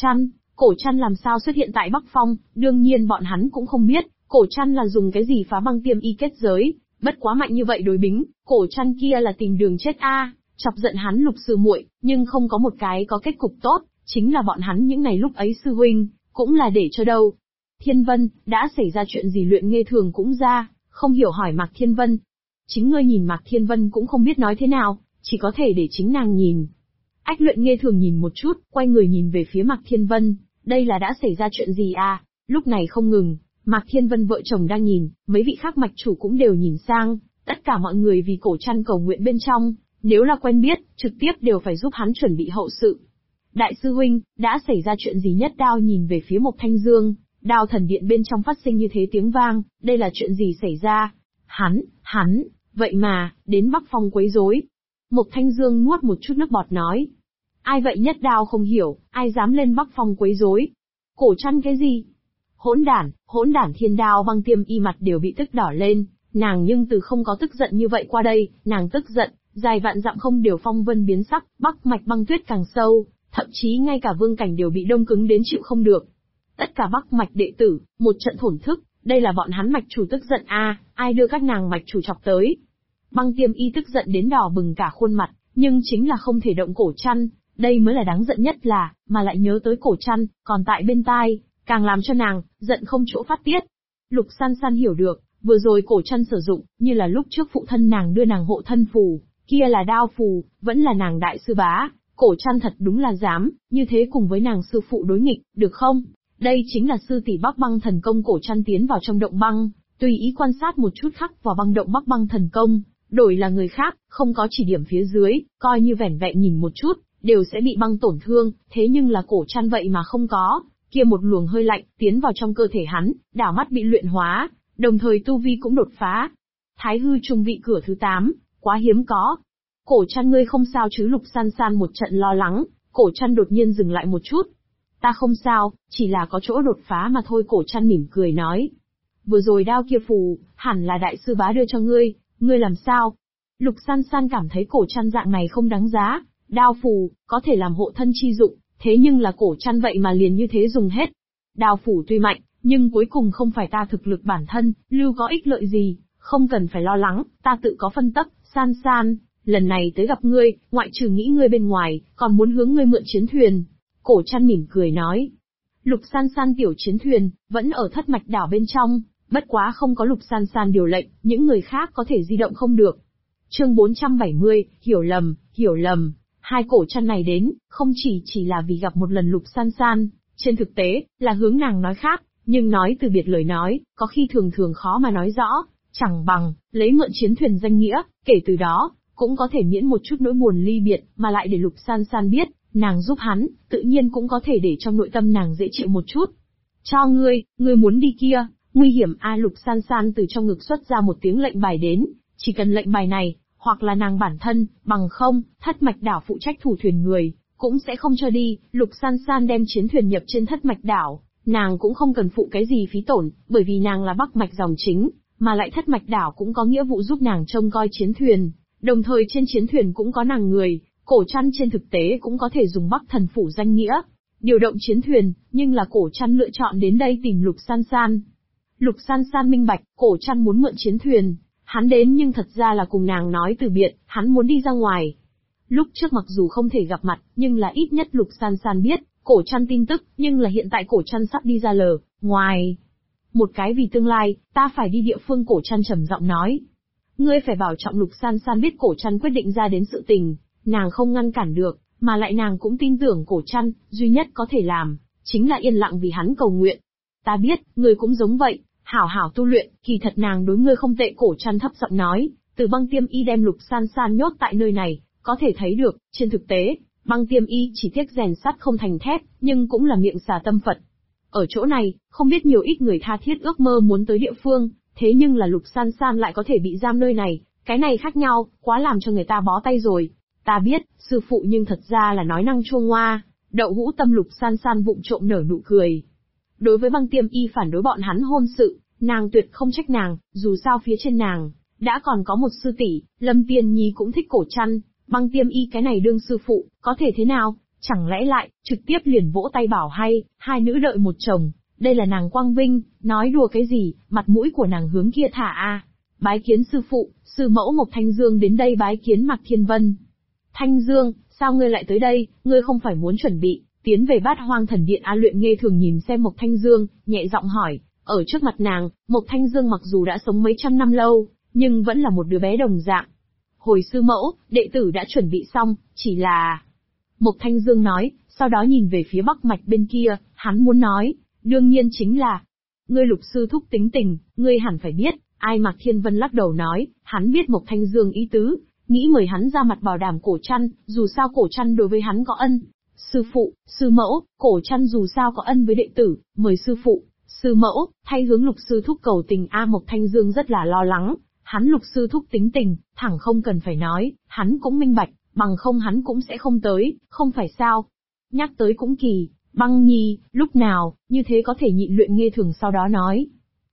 Cổ Trăn làm sao xuất hiện tại Bắc Phong? Đương nhiên bọn hắn cũng không biết, Cổ Trăn là dùng cái gì phá Băng Tiêm Y kết giới, bất quá mạnh như vậy đối bính, Cổ Trăn kia là tìm đường chết chọc giận hắn Lục sư muội, nhưng không có một cái có kết cục tốt, chính là bọn hắn những ngày lúc ấy sư huynh, cũng là để cho đâu. Thiên Vân, đã xảy ra chuyện gì? Luyện Nghe Thường cũng ra, không hiểu hỏi Mạc Thiên Vân. Chính ngươi nhìn Mạc Thiên Vân cũng không biết nói thế nào, chỉ có thể để chính nàng nhìn. Ách Luyện Nghe Thường nhìn một chút, quay người nhìn về phía Mạc Thiên Vân, đây là đã xảy ra chuyện gì à? Lúc này không ngừng, Mạc Thiên Vân vợ chồng đang nhìn, mấy vị khác mạch chủ cũng đều nhìn sang, tất cả mọi người vì Cổ Trăn cầu nguyện bên trong, nếu là quen biết, trực tiếp đều phải giúp hắn chuẩn bị hậu sự. Đại sư huynh, đã xảy ra chuyện gì? Nhất Đao nhìn về phía Mộc Thanh Dương, Đao thần điện bên trong phát sinh như thế tiếng vang, đây là chuyện gì xảy ra? Hắn, vậy mà, đến Bắc Phong quấy rối. Mộc Thanh Dương nuốt một chút nước bọt nói. Ai vậy? Nhất Đao không hiểu, ai dám lên Bắc Phong quấy rối? Cổ Trăn cái gì? Hỗn đản Thiên Đao Băng Tiêm Y mặt đều bị tức đỏ lên, nàng nhưng từ không có tức giận như vậy qua đây, nàng tức giận, dài vạn dặm không đều phong vân biến sắc, Bắc mạch băng tuyết càng sâu, thậm chí ngay cả vương cảnh đều bị đông cứng đến chịu không được. Tất cả Bắc mạch đệ tử, một trận thổn thức, đây là bọn hắn mạch chủ tức giận a, ai đưa các nàng mạch chủ chọc tới? Băng Tiêm Y tức giận đến đỏ bừng cả khuôn mặt, nhưng chính là không thể động Cổ Trăn, đây mới là đáng giận nhất là, mà lại nhớ tới Cổ Trăn, còn tại bên tai, càng làm cho nàng giận không chỗ phát tiết. Lục San San hiểu được, vừa rồi Cổ Trăn sử dụng, như là lúc trước phụ thân nàng đưa nàng hộ thân phù, kia là đao phù, vẫn là nàng đại sư bá, Cổ Trăn thật đúng là dám, như thế cùng với nàng sư phụ đối nghịch, được không? Đây chính là sư tỷ Bắc Băng thần công. Cổ Trăn tiến vào trong động băng, tùy ý quan sát một chút khắc vào băng động Bắc Băng thần công, đổi là người khác, không có chỉ điểm phía dưới, coi như vẻn vẹn nhìn một chút, đều sẽ bị băng tổn thương, thế nhưng là Cổ Trăn vậy mà không có, kia một luồng hơi lạnh tiến vào trong cơ thể hắn, đảo mắt bị luyện hóa, đồng thời tu vi cũng đột phá. Thái hư trung vị cửa thứ 8, quá hiếm có. Cổ Trăn ngươi không sao chứ? Lục San San một trận lo lắng, Cổ Trăn đột nhiên dừng lại một chút. Ta không sao, chỉ là có chỗ đột phá mà thôi. Cổ Trăn mỉm cười nói. Vừa rồi đao kia phù, hẳn là đại sư bá đưa cho ngươi làm sao? Lục San San cảm thấy Cổ Trăn dạng này không đáng giá, đao phù, có thể làm hộ thân chi dụng, thế nhưng là Cổ Trăn vậy mà liền như thế dùng hết. Đao phù tuy mạnh, nhưng cuối cùng không phải ta thực lực bản thân, lưu có ích lợi gì, không cần phải lo lắng, ta tự có phân tấp. San San, lần này tới gặp ngươi, ngoại trừ nghĩ ngươi bên ngoài, còn muốn hướng ngươi mượn chiến thuyền. Cổ Trăn mỉm cười nói. Lục San San tiểu chiến thuyền, vẫn ở thất mạch đảo bên trong, bất quá không có Lục San San điều lệnh, những người khác có thể di động không được. Chương 470, hiểu lầm. Hai Cổ Trăn này đến, không chỉ là vì gặp một lần Lục San San, trên thực tế, là hướng nàng nói khác, nhưng nói từ biệt lời nói, có khi thường khó mà nói rõ, chẳng bằng, lấy mượn chiến thuyền danh nghĩa, kể từ đó, cũng có thể miễn một chút nỗi buồn ly biệt, mà lại để Lục San San biết, nàng giúp hắn, tự nhiên cũng có thể để trong nội tâm nàng dễ chịu một chút. Cho ngươi muốn đi kia, nguy hiểm a. Lục San San từ trong ngực xuất ra một tiếng lệnh bài đến, chỉ cần lệnh bài này, hoặc là nàng bản thân, bằng không, thất mạch đảo phụ trách thủ thuyền người, cũng sẽ không cho đi. Lục San San đem chiến thuyền nhập trên thất mạch đảo, nàng cũng không cần phụ cái gì phí tổn, bởi vì nàng là Bắc mạch dòng chính, mà lại thất mạch đảo cũng có nghĩa vụ giúp nàng trông coi chiến thuyền, đồng thời trên chiến thuyền cũng có nàng người. Cổ Trăn trên thực tế cũng có thể dùng Bắc thần phủ danh nghĩa, điều động chiến thuyền, nhưng là Cổ Trăn lựa chọn đến đây tìm Lục San San. Lục San San minh bạch, Cổ Trăn muốn mượn chiến thuyền, hắn đến nhưng thật ra là cùng nàng nói từ biệt, hắn muốn đi ra ngoài. Lúc trước mặc dù không thể gặp mặt, nhưng là ít nhất Lục San San biết, Cổ Trăn tin tức, nhưng là hiện tại Cổ Trăn sắp đi ra ngoài. Một cái vì tương lai, ta phải đi địa phương. Cổ Trăn trầm giọng nói. Ngươi phải bảo trọng. Lục San San biết Cổ Trăn quyết định ra đến sự tình, nàng không ngăn cản được, mà lại nàng cũng tin tưởng Cổ Trăn, duy nhất có thể làm, chính là yên lặng vì hắn cầu nguyện. Ta biết, ngươi cũng giống vậy, hảo hảo tu luyện, kỳ thật nàng đối ngươi không tệ. Cổ Trăn thấp giọng nói, từ Băng Tiêm Y đem Lục San San nhốt tại nơi này, có thể thấy được, trên thực tế, Băng Tiêm Y chỉ tiếc rèn sắt không thành thép, nhưng cũng là miệng xà tâm Phật. Ở chỗ này, không biết nhiều ít người tha thiết ước mơ muốn tới địa phương, thế nhưng là Lục San San lại có thể bị giam nơi này, cái này khác nhau, quá làm cho người ta bó tay rồi. Ta biết, sư phụ nhưng thật ra là nói năng chua ngoa. Đậu hũ tâm. Lục San San vụng trộm nở nụ cười. Đối với Băng Tiêm Y phản đối bọn hắn hôn sự, nàng tuyệt không trách nàng, dù sao phía trên nàng đã còn có một sư tỷ. Lâm Tiên Nhi cũng thích Cổ Trăn, Băng Tiêm Y cái này đương sư phụ, có thể thế nào? Chẳng lẽ lại trực tiếp liền vỗ tay bảo hay, hai nữ đợi một chồng, đây là nàng quang vinh, nói đùa cái gì, mặt mũi của nàng hướng kia thả a. Bái kiến sư phụ. Sư mẫu Mộc Thanh Dương đến đây bái kiến Mạc Thiên Vân. Thanh Dương, sao ngươi lại tới đây? Ngươi không phải muốn chuẩn bị tiến về Bát Hoang Thần Điện a? Luyện Nghe Thường nhìn xem Mộc Thanh Dương, nhẹ giọng hỏi. Ở trước mặt nàng, Mộc Thanh Dương mặc dù đã sống mấy trăm năm lâu, nhưng vẫn là một đứa bé đồng dạng. Hồi sư mẫu, đệ tử đã chuẩn bị xong, chỉ là... Mộc Thanh Dương nói, sau đó nhìn về phía Bắc Mạch bên kia, hắn muốn nói, đương nhiên chính là, ngươi Lục sư thúc tính tình, ngươi hẳn phải biết. Ai Mạc Thiên Vân lắc đầu nói, hắn biết Mộc Thanh Dương ý tứ, nghĩ mời hắn ra mặt bảo đảm Cổ Trăn, dù sao Cổ Trăn đối với hắn có ân. Sư phụ, sư mẫu, Cổ Trăn dù sao có ân với đệ tử, mời sư phụ, sư mẫu, thay hướng Lục sư thúc cầu tình. Mộc Thanh Dương rất là lo lắng, hắn Lục sư thúc tính tình, thẳng không cần phải nói, hắn cũng minh bạch, bằng không hắn cũng sẽ không tới, không phải sao. Nhắc tới cũng kỳ, Băng Nhi, lúc nào, như thế có thể nhịn Luyện Nghe Thường sau đó nói.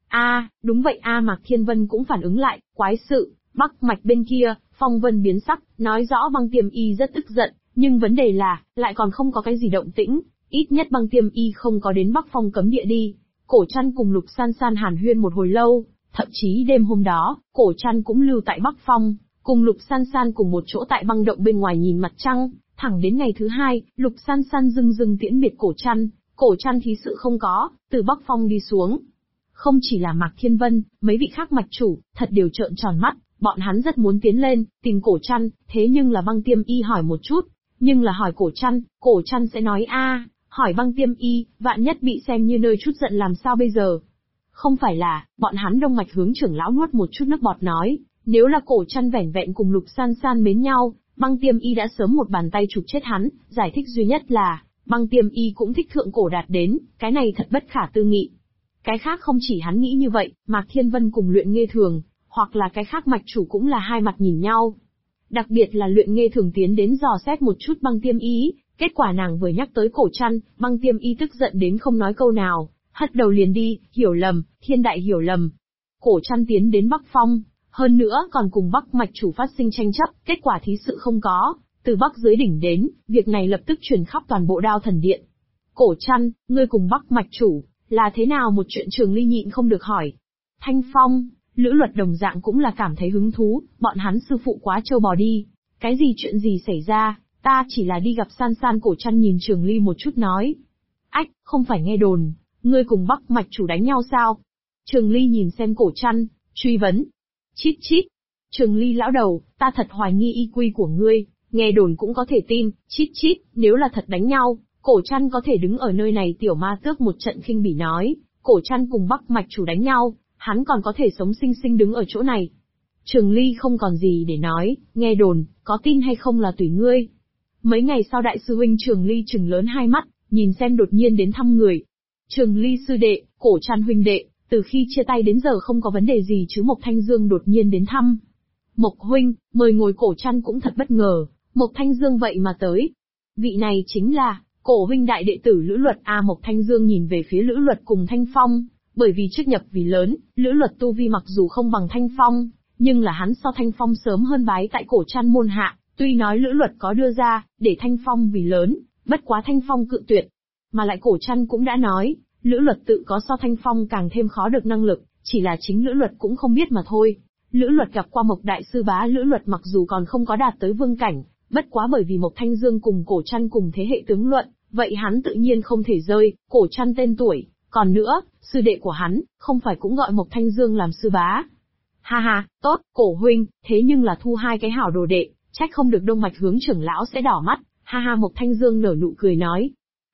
Đúng vậy. Mạc Thiên Vân cũng phản ứng lại, quái sự, Bắc Mạch bên kia, Phong Vân biến sắc, nói rõ Băng Tiêm Y rất tức giận, nhưng vấn đề là, lại còn không có cái gì động tĩnh, ít nhất Băng Tiêm Y không có đến Bắc Phong cấm địa đi. Cổ Trăn cùng Lục San San hàn huyên một hồi lâu, thậm chí đêm hôm đó, Cổ Trăn cũng lưu tại Bắc Phong, cùng Lục San San cùng một chỗ tại băng động bên ngoài nhìn mặt trăng, thẳng đến ngày thứ hai, Lục San San dưng tiễn biệt Cổ Trăn thí sự không có, từ Bắc Phong đi xuống. Không chỉ là Mạc Thiên Vân, mấy vị khác mạch chủ, thật đều trợn tròn mắt, bọn hắn rất muốn tiến lên, tìm Cổ Trăn, thế nhưng là Băng Tiêm Y hỏi một chút, nhưng là hỏi Cổ Trăn sẽ nói hỏi Băng Tiêm Y, vạn nhất bị xem như nơi chút giận làm sao bây giờ. Không phải là, bọn hắn Đông Mạch hướng trưởng lão nuốt một chút nước bọt nói, nếu là Cổ Trăn vẻn vẹn cùng Lục San San mến nhau, Băng Tiêm Y đã sớm một bàn tay chụp chết hắn, giải thích duy nhất là, Băng Tiêm Y cũng thích thượng cổ đạt đến, cái này thật bất khả tư nghị. Cái khác không chỉ hắn nghĩ như vậy, Mạc Thiên Vân cùng Luyện Nghe Thường, hoặc là cái khác mạch chủ cũng là hai mặt nhìn nhau. Đặc biệt là Luyện Nghe Thường tiến đến dò xét một chút Băng Tiêm Y, kết quả nàng vừa nhắc tới Cổ Trăn, Băng Tiêm Y tức giận đến không nói câu nào, hất đầu liền đi, hiểu lầm, thiên đại hiểu lầm. Cổ Trăn tiến đến Bắc Phong, hơn nữa còn cùng Bắc mạch chủ phát sinh tranh chấp, kết quả thí sự không có, từ Bắc dưới đỉnh đến, việc này lập tức truyền khắp toàn bộ Đao Thần Điện. Cổ Trăn, ngươi cùng Bắc mạch chủ, là thế nào một chuyện? Trường Ly nhịn không được hỏi. Thanh Phong, Lữ Luật đồng dạng cũng là cảm thấy hứng thú, bọn hắn sư phụ quá trâu bò đi. Cái gì chuyện gì xảy ra, ta chỉ là đi gặp San San. Cổ Trăn nhìn Trường Ly một chút nói. Không phải nghe đồn, ngươi cùng Bắc mạch chủ đánh nhau sao? Trường Ly nhìn xem Cổ Trăn, truy vấn. Chít chít. Trường Ly lão đầu, ta thật hoài nghi y quy của ngươi, nghe đồn cũng có thể tin, chít chít, nếu là thật đánh nhau, Cổ Trăn có thể đứng ở nơi này. Tiểu Ma Tước một trận khinh bỉ nói, Cổ Trăn cùng Bắc mạch chủ đánh nhau, hắn còn có thể sống xinh xinh đứng ở chỗ này. Trường Ly không còn gì để nói, nghe đồn, có tin hay không là tùy ngươi. Mấy ngày sau đại sư huynh Trường Ly trừng lớn hai mắt, nhìn xem đột nhiên đến thăm người. Trường Ly sư đệ, Cổ Trăn huynh đệ, từ khi chia tay đến giờ không có vấn đề gì chứ? Mộc Thanh Dương đột nhiên đến thăm. Mộc huynh, mời ngồi. Cổ Trăn cũng thật bất ngờ, Mộc Thanh Dương vậy mà tới. Vị này chính là Cổ huynh đại đệ tử Lữ Luật. Mộc Thanh Dương nhìn về phía Lữ Luật cùng Thanh Phong, bởi vì trước nhập vì lớn, Lữ Luật tu vi mặc dù không bằng Thanh Phong, nhưng là hắn so Thanh Phong sớm hơn bái tại Cổ Trăn môn hạ, tuy nói Lữ Luật có đưa ra, để Thanh Phong vì lớn, bất quá Thanh Phong cự tuyệt. Mà lại Cổ Trăn cũng đã nói, Lữ Luật tự có so Thanh Phong càng thêm khó được năng lực, chỉ là chính Lữ Luật cũng không biết mà thôi. Lữ Luật gặp qua Mộc đại sư bá. Lữ Luật mặc dù còn không có đạt tới vương cảnh, bất quá bởi vì Mộc Thanh Dương cùng Cổ Trăn cùng thế hệ tướng luận, vậy hắn tự nhiên không thể rơi Cổ Trăn tên tuổi. Còn nữa, sư đệ của hắn, không phải cũng gọi Mộc Thanh Dương làm sư bá. Ha, tốt, Cổ huynh, thế nhưng là thu hai cái hảo đồ đệ, trách không được Đông Mạch hướng trưởng lão sẽ đỏ mắt. Ha, Mộc Thanh Dương nở nụ cười nói.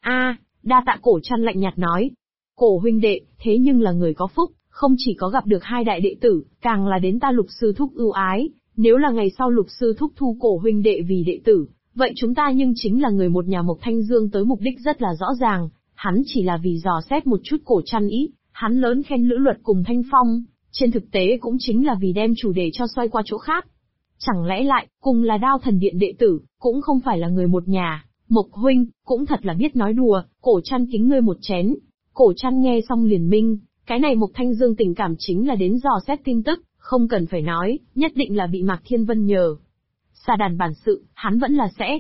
Đa tạ. Cổ Trăn lạnh nhạt nói. Cổ huynh đệ, thế nhưng là người có phúc, không chỉ có gặp được hai đại đệ tử, càng là đến ta Lục sư thúc ưu ái. Nếu là ngày sau Lục sư thúc thu Cổ huynh đệ vì đệ tử, vậy chúng ta nhưng chính là người một nhà. Mộc Thanh Dương tới mục đích rất là rõ ràng, hắn chỉ là vì dò xét một chút Cổ Trăn ý, hắn lớn khen Lữ Luật cùng Thanh Phong, trên thực tế cũng chính là vì đem chủ đề cho xoay qua chỗ khác. Chẳng lẽ lại, cùng là Đao Thần Điện đệ tử, cũng không phải là người một nhà. Mộc huynh, cũng thật là biết nói đùa. Cổ Trăn kính ngươi một chén. Cổ Trăn nghe xong liền minh, cái này Mộc Thanh Dương tình cảm chính là đến dò xét tin tức, không cần phải nói, nhất định là bị Mạc Thiên Vân nhờ. Xà đàn bản sự, hắn vẫn là sẽ.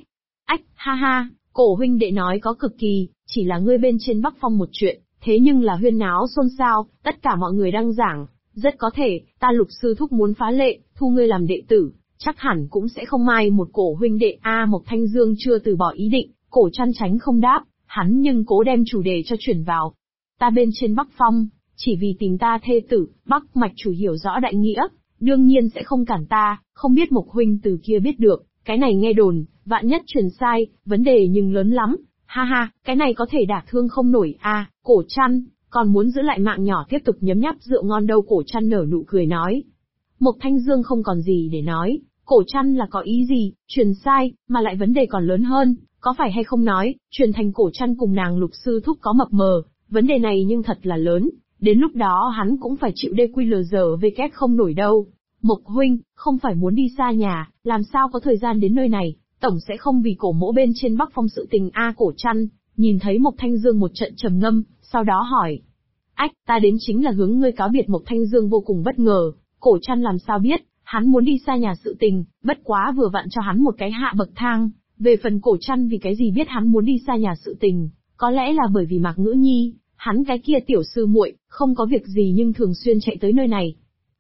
Ha, Cổ huynh đệ nói có cực kỳ, chỉ là ngươi bên trên Bắc Phong một chuyện, thế nhưng là huyên náo xôn xao, tất cả mọi người đang giảng, rất có thể, ta Lục sư thúc muốn phá lệ, thu ngươi làm đệ tử, chắc hẳn cũng sẽ không mai một Cổ huynh đệ. Mộc Thanh Dương chưa từ bỏ ý định, Cổ Trăn tránh không đáp, hắn nhưng cố đem chủ đề cho chuyển vào. Ta bên trên Bắc Phong, chỉ vì tìm ta thê tử. Bắc mạch chủ hiểu rõ đại nghĩa, đương nhiên sẽ không cản ta, không biết Mộc huynh từ kia biết được, cái này nghe đồn, vạn nhất truyền sai, vấn đề nhưng lớn lắm. Ha ha, cái này có thể đả thương không nổi à, Cổ Trăn, còn muốn giữ lại mạng nhỏ tiếp tục nhấm nháp rượu ngon đâu. Cổ Trăn nở nụ cười nói. Mộc Thanh Dương không còn gì để nói, Cổ Trăn là có ý gì, truyền sai, mà lại vấn đề còn lớn hơn, có phải hay không nói, truyền thành Cổ Trăn cùng nàng Lục sư thúc có mập mờ, vấn đề này nhưng thật là lớn, đến lúc đó hắn cũng phải chịu DQLRW không nổi đâu. Mộc huynh, không phải muốn đi xa nhà, làm sao có thời gian đến nơi này, tổng sẽ không vì cổ mỗ bên trên Bắc Phong sự tình a. Cổ Trăn, nhìn thấy Mộc Thanh Dương một trận trầm ngâm, sau đó hỏi. Ách, ta đến chính là hướng ngươi cáo biệt. Mộc Thanh Dương vô cùng bất ngờ, Cổ Trăn làm sao biết, hắn muốn đi xa nhà sự tình, bất quá vừa vặn cho hắn một cái hạ bậc thang. Về phần Cổ Trăn vì cái gì biết hắn muốn đi xa nhà sự tình, có lẽ là bởi vì Mạc Ngữ Nhi, hắn cái kia tiểu sư muội, không có việc gì nhưng thường xuyên chạy tới nơi này.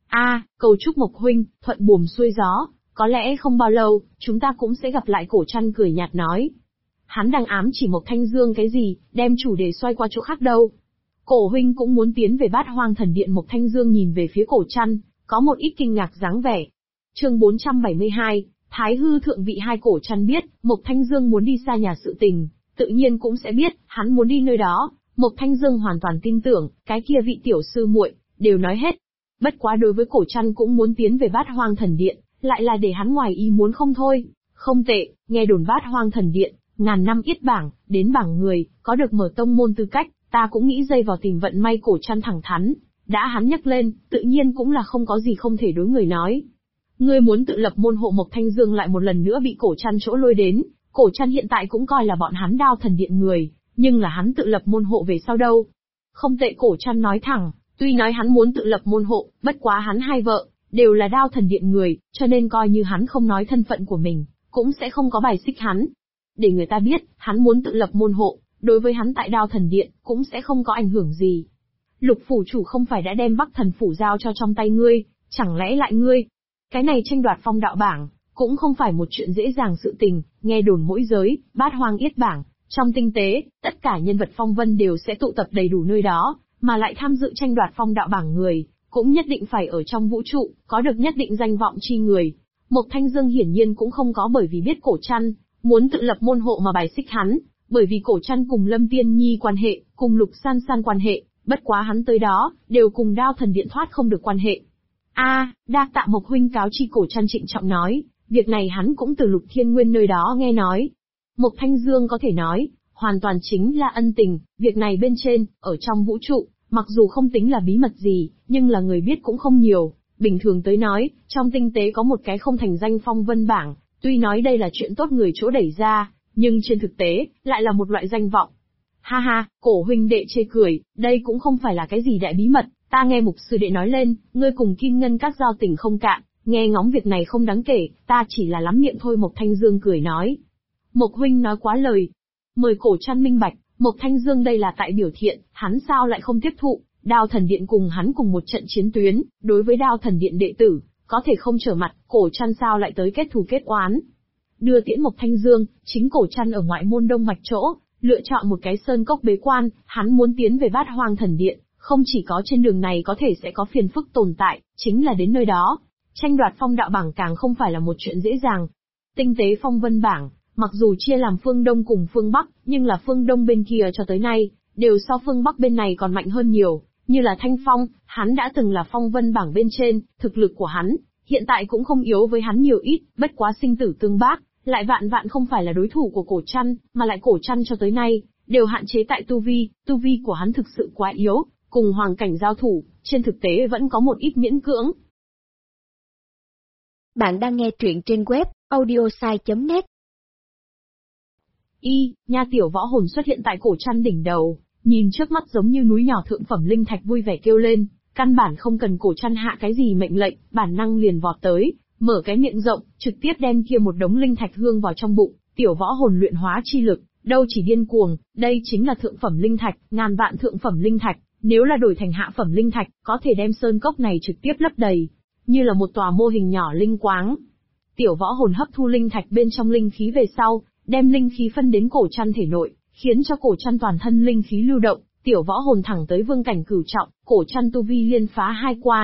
Cầu chúc Mộc huynh, thuận buồm xuôi gió, có lẽ không bao lâu, chúng ta cũng sẽ gặp lại. Cổ Trăn cười nhạt nói. Hắn đang ám chỉ Mộc Thanh Dương cái gì, đem chủ đề xoay qua chỗ khác đâu. Cổ huynh cũng muốn tiến về Bát Hoang Thần Điện. Mộc Thanh Dương nhìn về phía Cổ Trăn, có một ít kinh ngạc dáng vẻ. Chương 472, Thái hư thượng vị. Hai. Cổ Trăn biết, Mộc Thanh Dương muốn đi xa nhà sự tình, tự nhiên cũng sẽ biết, hắn muốn đi nơi đó. Mộc Thanh Dương hoàn toàn tin tưởng, cái kia vị tiểu sư muội đều nói hết. Bất quá đối với Cổ Trăn cũng muốn tiến về Bát Hoang Thần Điện, lại là để hắn ngoài ý muốn không thôi. Không tệ, nghe đồn Bát Hoang Thần Điện, ngàn năm yết bảng, đến bảng người, có được mở tông môn tư cách, ta cũng nghĩ dây vào tìm vận may. Cổ Trăn thẳng thắn, đã hắn nhắc lên, tự nhiên cũng là không có gì không thể đối người nói. Ngươi muốn tự lập môn hộ. Mộc Thanh Dương lại một lần nữa bị Cổ Trăn chỗ lôi đến, Cổ Trăn hiện tại cũng coi là bọn hắn Đao Thần Điện người, nhưng là hắn tự lập môn hộ về sau đâu. Không tệ. Cổ Trăn nói thẳng, tuy nói hắn muốn tự lập môn hộ, bất quá hắn hai vợ, đều là Đao Thần Điện người, cho nên coi như hắn không nói thân phận của mình, cũng sẽ không có bài xích hắn. Để người ta biết, hắn muốn tự lập môn hộ, đối với hắn tại Đao Thần Điện, cũng sẽ không có ảnh hưởng gì. Lục phủ chủ không phải đã đem Bắc Thần Phủ giao cho trong tay ngươi, chẳng lẽ lại ngươi? Cái này tranh đoạt phong đạo bảng, cũng không phải một chuyện dễ dàng sự tình, nghe đồn mỗi giới, Bát Hoang yết bảng, trong tinh tế, tất cả nhân vật phong vân đều sẽ tụ tập đầy đủ nơi đó, mà lại tham dự tranh đoạt phong đạo bảng người, cũng nhất định phải ở trong vũ trụ, có được nhất định danh vọng chi người. Mộc Thanh Dương hiển nhiên cũng không có bởi vì biết Cổ Trăn muốn tự lập môn hộ mà bài xích hắn, bởi vì Cổ Trăn cùng Lâm Tiên Nhi quan hệ, cùng Lục San San quan hệ, bất quá hắn tới đó, đều cùng Đao Thần Điện thoát không được quan hệ. Đa tạ Mộc huynh cáo chi. Cổ Trăn trịnh trọng nói, việc này hắn cũng từ Lục Thiên Nguyên nơi đó nghe nói. Mộc Thanh Dương có thể nói, hoàn toàn chính là ân tình, việc này bên trên, ở trong vũ trụ, mặc dù không tính là bí mật gì, nhưng là người biết cũng không nhiều. Bình thường tới nói, trong tinh tế có một cái không thành danh phong vân bảng, tuy nói đây là chuyện tốt người chỗ đẩy ra, nhưng trên thực tế, lại là một loại danh vọng. Ha ha, Cổ huynh đệ chê cười, đây cũng không phải là cái gì đại bí mật, ta nghe mục sư đệ nói lên, ngươi cùng Kim Ngân các giao tình không cạn, nghe ngóng việc này không đáng kể, ta chỉ là lắm miệng thôi. Mộc Thanh Dương cười nói. Mộc huynh nói quá lời. Mời Cổ Trăn minh bạch, Mộc Thanh Dương đây là tại biểu thiện, hắn sao lại không tiếp thụ, Đao Thần Điện cùng hắn cùng một trận chiến tuyến, đối với Đao Thần Điện đệ tử, có thể không trở mặt, Cổ Trăn sao lại tới kết thù kết oán. Đưa tiễn Mộc Thanh Dương, chính Cổ Trăn ở ngoại môn Đông Mạch chỗ, lựa chọn một cái sơn cốc bế quan, hắn muốn tiến về Bát Hoang Thần Điện, không chỉ có trên đường này có thể sẽ có phiền phức tồn tại, chính là đến nơi đó. Tranh đoạt phong đạo bảng càng không phải là một chuyện dễ dàng. Tinh tế phong vân bảng, mặc dù chia làm phương Đông cùng phương Bắc, nhưng là phương Đông bên kia cho tới nay, đều so phương Bắc bên này còn mạnh hơn nhiều, như là Thanh Phong, hắn đã từng là phong vân bảng bên trên, thực lực của hắn, hiện tại cũng không yếu với hắn nhiều ít, bất quá sinh tử tương bác, lại vạn vạn không phải là đối thủ của Cổ Trăn, mà lại Cổ Trăn cho tới nay, đều hạn chế tại tu vi của hắn thực sự quá yếu, cùng hoàng cảnh giao thủ, trên thực tế vẫn có một ít miễn cưỡng.
Bạn đang nghe truyện trên web audiosai.net.
Nha tiểu võ hồn xuất hiện tại Cổ Trăn đỉnh đầu, nhìn trước mắt giống như núi nhỏ thượng phẩm linh thạch vui vẻ kêu lên, căn bản không cần Cổ Trăn hạ cái gì mệnh lệnh, bản năng liền vọt tới, mở cái miệng rộng, trực tiếp đem kia một đống linh thạch hương vào trong bụng, tiểu võ hồn luyện hóa chi lực, đâu chỉ điên cuồng, đây chính là thượng phẩm linh thạch, ngàn vạn thượng phẩm linh thạch, nếu là đổi thành hạ phẩm linh thạch, có thể đem sơn cốc này trực tiếp lấp đầy, như là một tòa mô hình nhỏ linh quáng. Tiểu võ hồn hấp thu linh thạch bên trong linh khí về sau, đem linh khí phân đến Cổ Trăn thể nội, khiến cho Cổ Trăn toàn thân linh khí lưu động, tiểu võ hồn thẳng tới vương cảnh cửu trọng, Cổ Trăn tu vi liên phá 2 quan,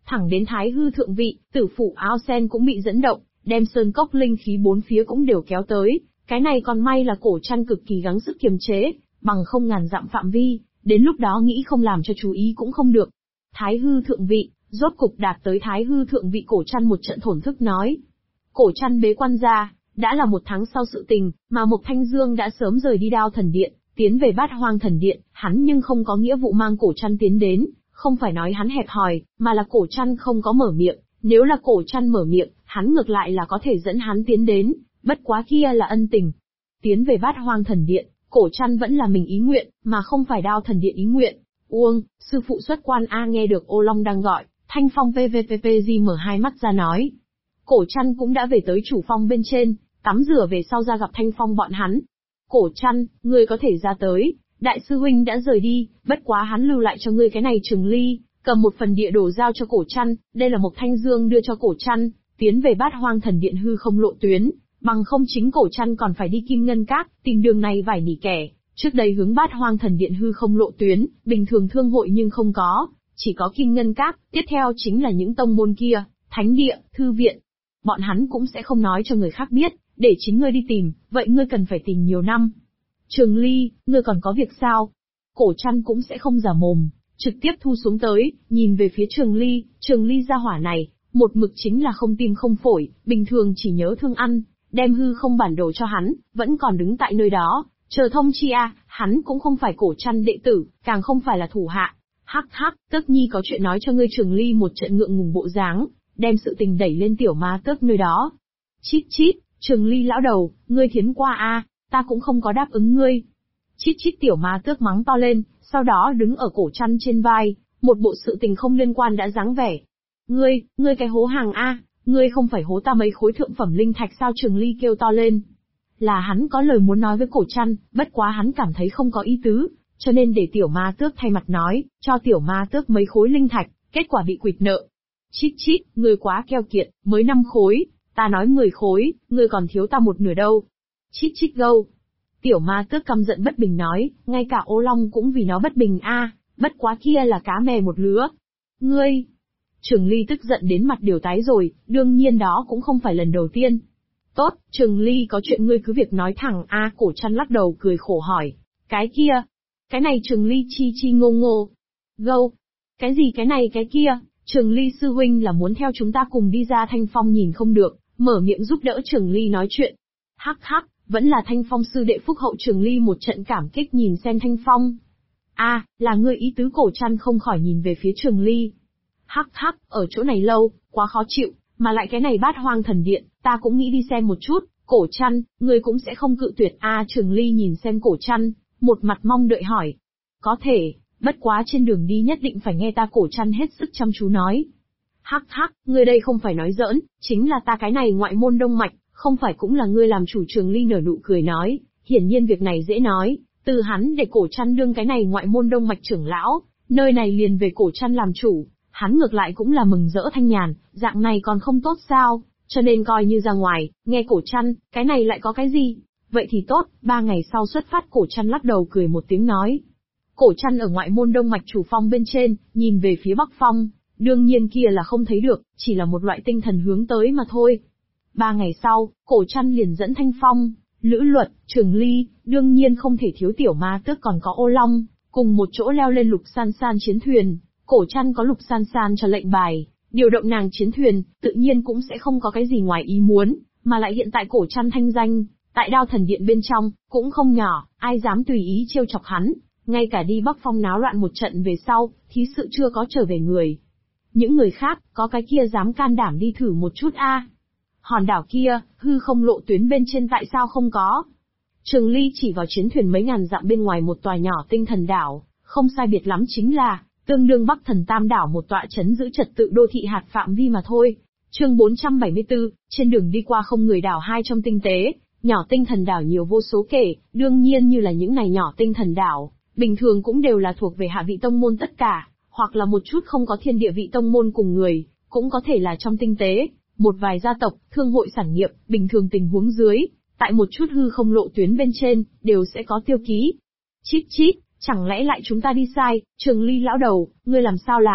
thẳng đến Thái Hư thượng vị, tử phủ Ao Sen cũng bị dẫn động, đem sơn cốc linh khí bốn phía cũng đều kéo tới. Cái này còn may là Cổ Trăn cực kỳ gắng sức kiềm chế, bằng không ngàn dặm phạm vi, đến lúc đó nghĩ không làm cho chú ý cũng không được. Thái Hư thượng vị, rốt cục đạt tới Thái Hư thượng vị. Cổ Trăn một trận thổn thức nói. Cổ Trăn bế quan ra, đã là 1 tháng sau sự tình, mà Mộc Thanh Dương đã sớm rời đi Đao Thần Điện, tiến về Bát Hoang Thần Điện, hắn nhưng không có nghĩa vụ mang Cổ Trăn tiến đến, không phải nói hắn hẹp hòi, mà là Cổ Trăn không có mở miệng, nếu là Cổ Trăn mở miệng, hắn ngược lại là có thể dẫn hắn tiến đến, bất quá kia là ân tình. Tiến về Bát Hoang Thần Điện, Cổ Trăn vẫn là mình ý nguyện, mà không phải Đao Thần Điện ý nguyện. Uông, sư phụ xuất quan a. Nghe được Ô Long đang gọi, Thanh Phong PVPPG mở hai mắt ra nói. Cổ Trăn cũng đã về tới chủ phong bên trên, tắm rửa về sau ra gặp Thanh Phong bọn hắn. Cổ Trăn, ngươi có thể ra tới, đại sư huynh đã rời đi, bất quá hắn lưu lại cho ngươi cái này Trường Ly, cầm một phần địa đồ giao cho Cổ Trăn, đây là Mộc Thanh Dương đưa cho Cổ Trăn, tiến về Bát Hoang Thần Điện hư không lộ tuyến, bằng không chính Cổ Trăn còn phải đi Kim Ngân Các, tìm đường này vải nỉ kẻ. Trước đây hướng Bát Hoang Thần Điện hư không lộ tuyến, bình thường thương hội nhưng không có, chỉ có Kim Ngân Các, tiếp theo chính là những tông môn kia, thánh địa, thư viện. Bọn hắn cũng sẽ không nói cho người khác biết, để chính ngươi đi tìm, vậy ngươi cần phải tìm nhiều năm. Trường Ly, ngươi còn có việc sao? Cổ Trăn cũng sẽ không giả mồm, trực tiếp thu xuống tới, nhìn về phía Trường Ly gia hỏa này, một mực chính là không tim không phổi, bình thường chỉ nhớ thương ăn, đem hư không bản đồ cho hắn, vẫn còn đứng tại nơi đó, chờ thông chi a. Hắn cũng không phải Cổ Trăn đệ tử, càng không phải là thủ hạ. Hắc hắc, Tước Nhi có chuyện nói cho ngươi. Trường Ly một trận ngượng ngùng bộ dáng, đem sự tình đẩy lên Tiểu Ma Tước nơi đó. Chít chít, Trường Ly lão đầu, ngươi thiến qua a, ta cũng không có đáp ứng ngươi. Chít chít, Tiểu Ma Tước mắng to lên, sau đó đứng ở Cổ Trăn trên vai, một bộ sự tình không liên quan đã dáng vẻ. Ngươi cái hố hàng a, ngươi không phải hố ta mấy khối thượng phẩm linh thạch sao? Trường Ly kêu to lên. Là hắn có lời muốn nói với Cổ Trăn, bất quá hắn cảm thấy không có ý tứ, cho nên để Tiểu Ma Tước thay mặt nói, cho Tiểu Ma Tước mấy khối linh thạch, kết quả bị quỵt nợ. Chít chít, ngươi quá keo kiệt, mới 5 khối, ta nói 10 khối, ngươi còn thiếu ta một nửa đâu. Chít chít gâu. Tiểu Ma Tước căm giận bất bình nói, ngay cả Ô Long cũng vì nó bất bình a, bất quá kia là cá mè một lứa. Ngươi. Trường Ly tức giận đến mặt đều tái rồi, đương nhiên đó cũng không phải lần đầu tiên. Tốt, Trường Ly có chuyện ngươi cứ việc nói thẳng a. Cổ Trăn lắc đầu cười khổ hỏi. Cái kia. Cái này Trường Ly chi ngô ngô. Gâu. Cái gì cái này cái kia? Trường Ly sư huynh là muốn theo chúng ta cùng đi ra Thanh Phong nhìn không được, mở miệng giúp đỡ Trường Ly nói chuyện. Hắc hắc, vẫn là Thanh Phong sư đệ phúc hậu. Trường Ly một trận cảm kích nhìn xem Thanh Phong. A, là ngươi ý tứ? Cổ Trăn không khỏi nhìn về phía Trường Ly. Hắc hắc, ở chỗ này lâu, quá khó chịu, mà lại cái này Bát Hoang Thần Điện, ta cũng nghĩ đi xem một chút. Cổ Trăn, ngươi cũng sẽ không cự tuyệt a? Trường Ly nhìn xem Cổ Trăn, một mặt mong đợi hỏi. Có thể, bất quá trên đường đi nhất định phải nghe ta. Cổ Trăn hết sức chăm chú nói. Hắc hắc, ngươi đây không phải nói giỡn, chính là ta cái này ngoại môn đông mạch, không phải cũng là ngươi làm chủ? Trường Ly nở nụ cười nói, hiển nhiên việc này dễ nói, từ hắn để Cổ Trăn đương cái này ngoại môn đông mạch trưởng lão, nơi này liền về Cổ Trăn làm chủ, hắn ngược lại cũng là mừng rỡ thanh nhàn, dạng này còn không tốt sao, cho nên coi như ra ngoài, nghe Cổ Trăn, cái này lại có cái gì? Vậy thì tốt, 3 ngày sau xuất phát. Cổ Trăn lắc đầu cười một tiếng nói. Cổ Trăn ở ngoại môn đông mạch chủ phong bên trên, nhìn về phía bắc phong, đương nhiên kia là không thấy được, chỉ là một loại tinh thần hướng tới mà thôi. 3 ngày sau, Cổ Trăn liền dẫn Thanh Phong, Lữ Luật, Trường Ly, đương nhiên không thể thiếu Tiểu Ma Tước còn có Ô Long, cùng một chỗ leo lên Lục San San chiến thuyền. Cổ Trăn có Lục San San cho lệnh bài, điều động nàng chiến thuyền, tự nhiên cũng sẽ không có cái gì ngoài ý muốn, mà lại hiện tại Cổ Trăn thanh danh, tại Đao Thần Điện bên trong, cũng không nhỏ, ai dám tùy ý trêu chọc hắn, ngay cả đi Bắc Phong náo loạn một trận về sau, thí sự chưa có trở về người. Những người khác, có cái kia dám can đảm đi thử một chút a? Hòn đảo kia, hư không lộ tuyến bên trên tại sao không có? Trường Ly chỉ vào chiến thuyền mấy ngàn dặm bên ngoài một tòa nhỏ tinh thần đảo, không sai biệt lắm chính là tương đương Bắc Thần Tam đảo, một tọa trấn giữ trật tự đô thị hạt phạm vi mà thôi. Chương 474, trên đường đi qua không người đảo 2 trong tinh tế, nhỏ tinh thần đảo nhiều vô số kể, đương nhiên như là những này nhỏ tinh thần đảo, bình thường cũng đều là thuộc về hạ vị tông môn tất cả, hoặc là một chút không có thiên địa vị tông môn cùng người, cũng có thể là trong tinh tế, một vài gia tộc, thương hội sản nghiệp, bình thường tình huống dưới, tại một chút hư không lộ tuyến bên trên, đều sẽ có tiêu ký. Chít chít, chẳng lẽ lại chúng ta đi sai? Trường Ly lão đầu, ngươi làm sao làm?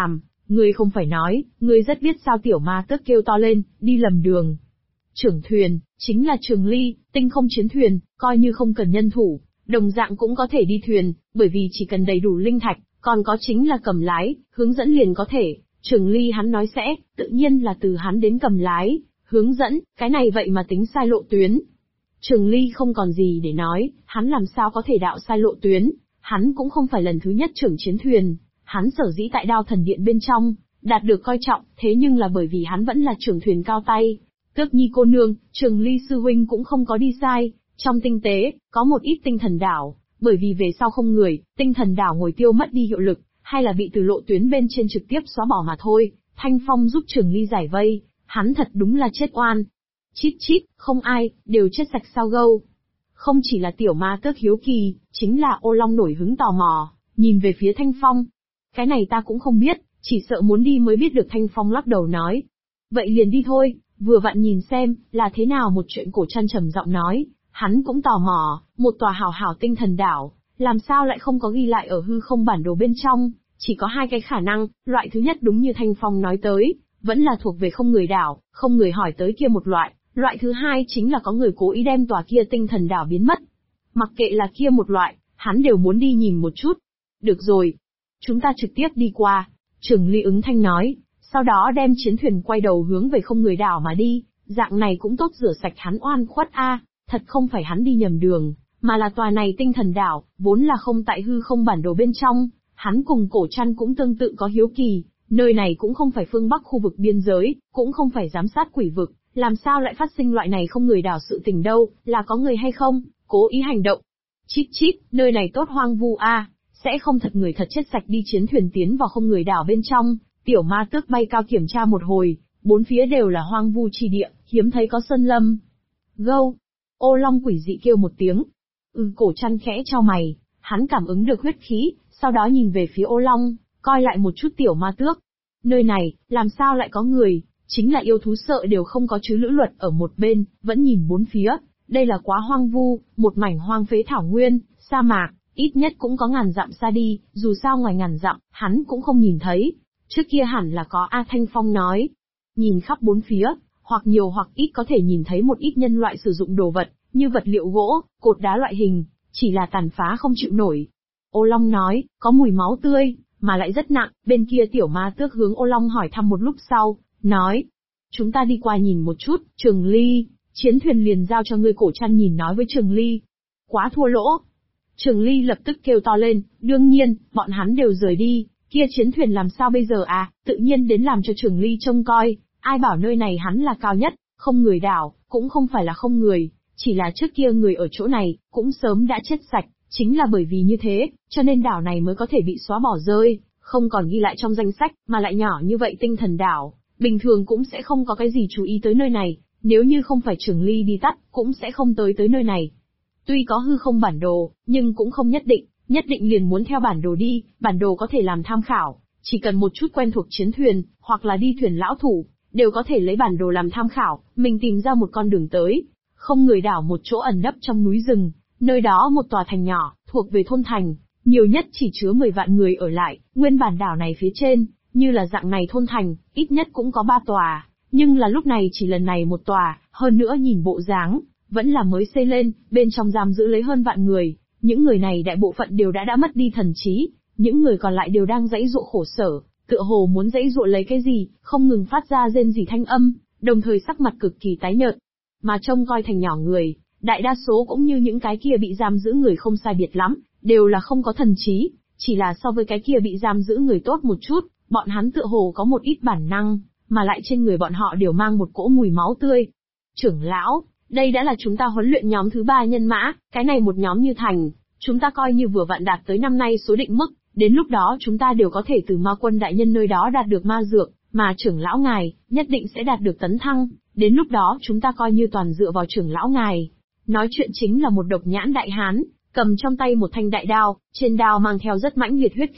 Ngươi không phải nói, ngươi rất biết sao tiểu ma tước kêu to lên, đi lầm đường. Trưởng thuyền, chính là Trường Ly, tinh không chiến thuyền, coi như không cần nhân thủ, đồng dạng cũng có thể đi thuyền, bởi vì chỉ cần đầy đủ linh thạch, còn có chính là cầm lái, hướng dẫn liền có thể. Trường Ly hắn nói sẽ, tự nhiên là từ hắn đến cầm lái, hướng dẫn, cái này vậy mà tính sai lộ tuyến. Trường Ly không còn gì để nói, hắn làm sao có thể đạo sai lộ tuyến, hắn cũng không phải lần thứ nhất trưởng chiến thuyền, hắn sở dĩ tại Đao Thần Điện bên trong, đạt được coi trọng, thế nhưng là bởi vì hắn vẫn là trưởng thuyền cao tay. Tước Nhi cô nương, Trường Ly sư huynh cũng không có đi sai, trong tinh tế, có một ít tinh thần đảo, bởi vì về sau không người, tinh thần đảo ngồi tiêu mất đi hiệu lực, hay là bị từ lộ tuyến bên trên trực tiếp xóa bỏ mà thôi. Thanh Phong giúp Trường Ly giải vây, hắn thật đúng là chết oan. Chít chít, không ai, đều chết sạch sao gâu. Không chỉ là tiểu ma tước hiếu kỳ, chính là Ô Long nổi hứng tò mò, nhìn về phía Thanh Phong. Cái này ta cũng không biết, chỉ sợ muốn đi mới biết được. Thanh Phong lắc đầu nói. Vậy liền đi thôi, vừa vặn nhìn xem, là thế nào một chuyện. Cổ Trăn trầm giọng nói, hắn cũng tò mò, một tòa hảo hảo tinh thần đảo, làm sao lại không có ghi lại ở hư không bản đồ bên trong, chỉ có hai cái khả năng, loại thứ nhất đúng như Thanh Phong nói tới, vẫn là thuộc về không người đảo, không người hỏi tới kia một loại. Loại thứ hai chính là có người cố ý đem tòa kia tinh thần đảo biến mất. Mặc kệ là kia một loại, hắn đều muốn đi nhìn một chút. Được rồi, chúng ta trực tiếp đi qua, Trường Ly ứng thanh nói, sau đó đem chiến thuyền quay đầu hướng về không người đảo mà đi, dạng này cũng tốt rửa sạch hắn oan khuất a. Thật không phải hắn đi nhầm đường, mà là tòa này tinh thần đảo, vốn là không tại hư không bản đồ bên trong, hắn cùng Cổ Trăn cũng tương tự có hiếu kỳ, nơi này cũng không phải phương Bắc khu vực biên giới, cũng không phải giám sát quỷ vực. Làm sao lại phát sinh loại này không người đảo sự tình đâu, là có người hay không, cố ý hành động. Chít chít, nơi này tốt hoang vu a, sẽ không thật người thật chết sạch đi chiến thuyền tiến vào không người đảo bên trong. Tiểu ma tước bay cao kiểm tra một hồi, bốn phía đều là hoang vu chi địa, hiếm thấy có sơn lâm. Gâu, Ô Long quỷ dị kêu một tiếng. Cổ Trăn khẽ chau mày, hắn cảm ứng được huyết khí, sau đó nhìn về phía Ô Long, coi lại một chút tiểu ma tước. Nơi này, làm sao lại có người? Chính là yêu thú sợ đều không có chứ. Lữ Luật ở một bên, vẫn nhìn bốn phía, đây là quá hoang vu, một mảnh hoang phế thảo nguyên, sa mạc, ít nhất cũng có ngàn dặm xa đi, dù sao ngoài ngàn dặm, hắn cũng không nhìn thấy. Trước kia hẳn là có. A Thanh Phong nói, nhìn khắp bốn phía, hoặc nhiều hoặc ít có thể nhìn thấy một ít nhân loại sử dụng đồ vật, như vật liệu gỗ, cột đá loại hình, chỉ là tàn phá không chịu nổi. Ô Long nói, có mùi máu tươi, mà lại rất nặng. Bên kia tiểu ma tước hướng Ô Long hỏi thăm một lúc sau, nói, chúng ta đi qua nhìn một chút. Trường Ly, chiến thuyền liền giao cho ngươi. Cổ Trăn nhìn nói với Trường Ly. Quá thua lỗ. Trường Ly lập tức kêu to lên, đương nhiên, bọn hắn đều rời đi, kia chiến thuyền làm sao bây giờ à, tự nhiên đến làm cho Trường Ly trông coi, ai bảo nơi này hắn là cao nhất, không người đảo, cũng không phải là không người, chỉ là trước kia người ở chỗ này, cũng sớm đã chết sạch, chính là bởi vì như thế, cho nên đảo này mới có thể bị xóa bỏ rơi, không còn ghi lại trong danh sách, mà lại nhỏ như vậy tinh thần đảo. Bình thường cũng sẽ không có cái gì chú ý tới nơi này, nếu như không phải Trường Ly đi tắt, cũng sẽ không tới nơi này. Tuy có hư không bản đồ, nhưng cũng không nhất định liền muốn theo bản đồ đi, bản đồ có thể làm tham khảo, chỉ cần một chút quen thuộc chiến thuyền, hoặc là đi thuyền lão thủ, đều có thể lấy bản đồ làm tham khảo, mình tìm ra một con đường tới. Không người đảo một chỗ ẩn nấp trong núi rừng, nơi đó một tòa thành nhỏ, thuộc về thôn thành, nhiều nhất chỉ chứa 10 vạn người ở lại, nguyên bản đảo này phía trên. Như là dạng này thôn thành, ít nhất cũng có 3 tòa, nhưng là lúc này chỉ lần này một tòa, hơn nữa nhìn bộ dáng, vẫn là mới xây lên, bên trong giam giữ lấy hơn vạn người, những người này đại bộ phận đều đã mất đi thần trí, những người còn lại đều đang giãy giụa khổ sở, tựa hồ muốn giãy giụa lấy cái gì, không ngừng phát ra rên rỉ thanh âm, đồng thời sắc mặt cực kỳ tái nhợt. Mà trông coi thành nhỏ người, đại đa số cũng như những cái kia bị giam giữ người không sai biệt lắm, đều là không có thần trí, chỉ là so với cái kia bị giam giữ người tốt một chút. Bọn hắn tựa hồ có một ít bản năng, mà lại trên người bọn họ đều mang một cỗ mùi máu tươi. Trưởng lão, đây đã là chúng ta huấn luyện nhóm thứ 3 nhân mã, cái này một nhóm như thành, chúng ta coi như vừa vặn đạt tới năm nay số định mức, đến lúc đó chúng ta đều có thể từ ma quân đại nhân nơi đó đạt được ma dược, mà trưởng lão ngài, nhất định sẽ đạt được tấn thăng, đến lúc đó chúng ta coi như toàn dựa vào trưởng lão ngài. Nói chuyện chính là một độc nhãn đại hán, cầm trong tay một thanh đại đao, trên đao mang theo rất mãnh liệt huyết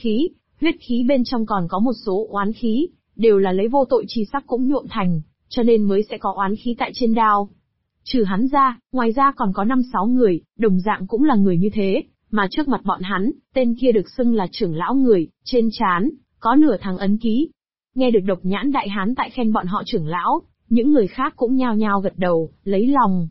khí bên trong còn có một số oán khí, đều là lấy vô tội chi sắc cũng nhuộm thành, cho nên mới sẽ có oán khí tại trên đao. Trừ hắn ra, ngoài ra còn có 5-6 người, đồng dạng cũng là người như thế, mà trước mặt bọn hắn, tên kia được xưng là trưởng lão người, trên trán có nửa tháng ấn ký. Nghe được Độc Nhãn Đại Hán tại khen bọn họ trưởng lão, những người khác cũng nhao nhao gật đầu, lấy lòng.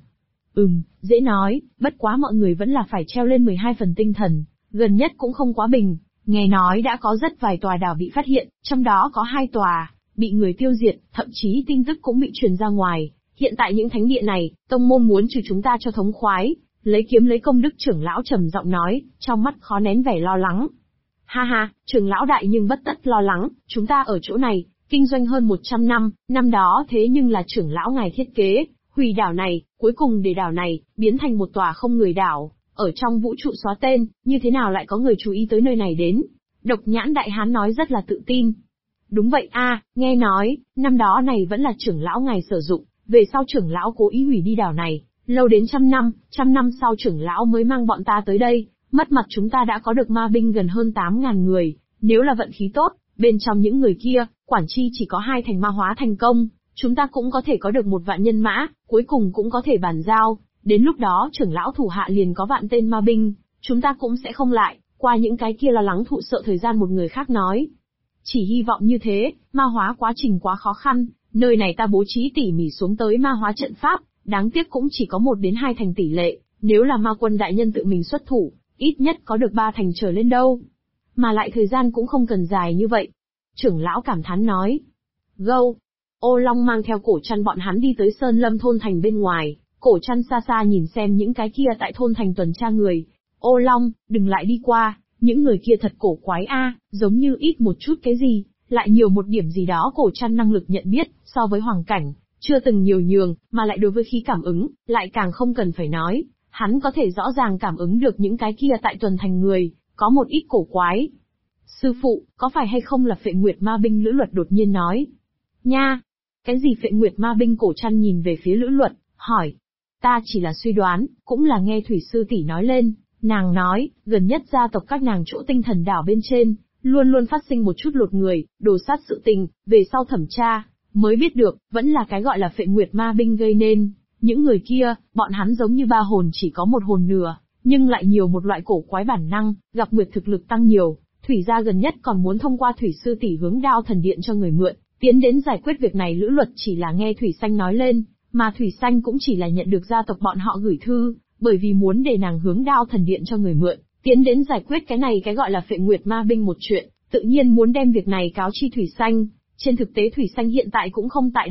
Dễ nói, bất quá mọi người vẫn là phải treo lên 12 phần tinh thần, gần nhất cũng không quá bình. Nghe nói đã có rất vài tòa đảo bị phát hiện, trong đó có 2 tòa bị người tiêu diệt, thậm chí tin tức cũng bị truyền ra ngoài. Hiện tại những thánh địa này, tông môn muốn trừ chúng ta cho thống khoái, lấy kiếm lấy công. Đức trưởng lão trầm giọng nói, trong mắt khó nén vẻ lo lắng. Ha ha, trưởng lão đại nhưng bất tất lo lắng, chúng ta ở chỗ này, kinh doanh hơn 100 năm, năm đó thế nhưng là trưởng lão ngài thiết kế, hủy đảo này, cuối cùng để đảo này, biến thành một tòa không người đảo, ở trong vũ trụ xóa tên, như thế nào lại có người chú ý tới nơi này đến? Độc Nhãn Đại Hán nói rất là tự tin. Đúng vậy a, nghe nói, năm đó này vẫn là trưởng lão ngài sử dụng, về sau trưởng lão cố ý hủy đi đảo này, lâu đến trăm năm sau trưởng lão mới mang bọn ta tới đây, mất mặt chúng ta đã có được ma binh gần hơn 8.000 người, nếu là vận khí tốt, bên trong những người kia, quản chi chỉ có 2 thành ma hóa thành công, chúng ta cũng có thể có được 1 vạn nhân mã, cuối cùng cũng có thể bàn giao, đến lúc đó trưởng lão thủ hạ liền có vạn tên ma binh, chúng ta cũng sẽ không lại, qua những cái kia lo lắng thụ sợ thời gian. Một người khác nói. Chỉ hy vọng như thế, ma hóa quá trình quá khó khăn, nơi này ta bố trí tỉ mỉ xuống tới ma hóa trận pháp, đáng tiếc cũng chỉ có 1 đến 2 thành tỷ lệ, nếu là ma quân đại nhân tự mình xuất thủ, ít nhất có được 3 thành trở lên đâu. Mà lại thời gian cũng không cần dài như vậy. Trưởng lão cảm thán nói. Gâu. Ô Long mang theo Cổ Trăn bọn hắn đi tới Sơn Lâm thôn thành bên ngoài, Cổ Trăn xa xa nhìn xem những cái kia tại thôn thành tuần tra người. Ô Long, đừng lại đi qua, những người kia thật cổ quái a, giống như ít một chút cái gì, lại nhiều một điểm gì đó. Cổ Trăn năng lực nhận biết, so với hoàng cảnh, chưa từng nhiều nhường, mà lại đối với khí cảm ứng, lại càng không cần phải nói, hắn có thể rõ ràng cảm ứng được những cái kia tại tuần thành người, có một ít cổ quái. Sư phụ, có phải hay không là Phệ Nguyệt Ma binh? Lữ Luật đột nhiên nói. Nha! Cái gì Phệ Nguyệt Ma binh? Cổ Trăn nhìn về phía Lữ Luật, hỏi. Ta chỉ là suy đoán, cũng là nghe Thủy sư tỷ nói lên, nàng nói, gần nhất gia tộc các nàng chỗ tinh thần đảo bên trên, luôn luôn phát sinh một chút lột người, đồ sát sự tình, về sau thẩm tra, mới biết được, vẫn là cái gọi là Phệ Nguyệt Ma binh gây nên. Những người kia, bọn hắn giống như 3 hồn chỉ có 1 hồn nửa, nhưng lại nhiều một loại cổ quái bản năng, gặp nguyệt thực lực tăng nhiều. Thủy gia gần nhất còn muốn thông qua Thủy sư tỷ hướng Đao Thần Điện cho người mượn, tiến đến giải quyết việc này. Lữ Luật chỉ là nghe Thủy Xanh nói lên, mà Thủy Xanh cũng chỉ là nhận được gia tộc bọn họ gửi thư, bởi vì muốn để nàng hướng Đao Thần Điện cho người mượn, tiến đến giải quyết cái này cái gọi là Phệ Nguyệt Ma binh một chuyện, tự nhiên muốn đem việc này cáo chi Thủy Xanh. Trên thực tế Thủy Xanh hiện tại cũng không tại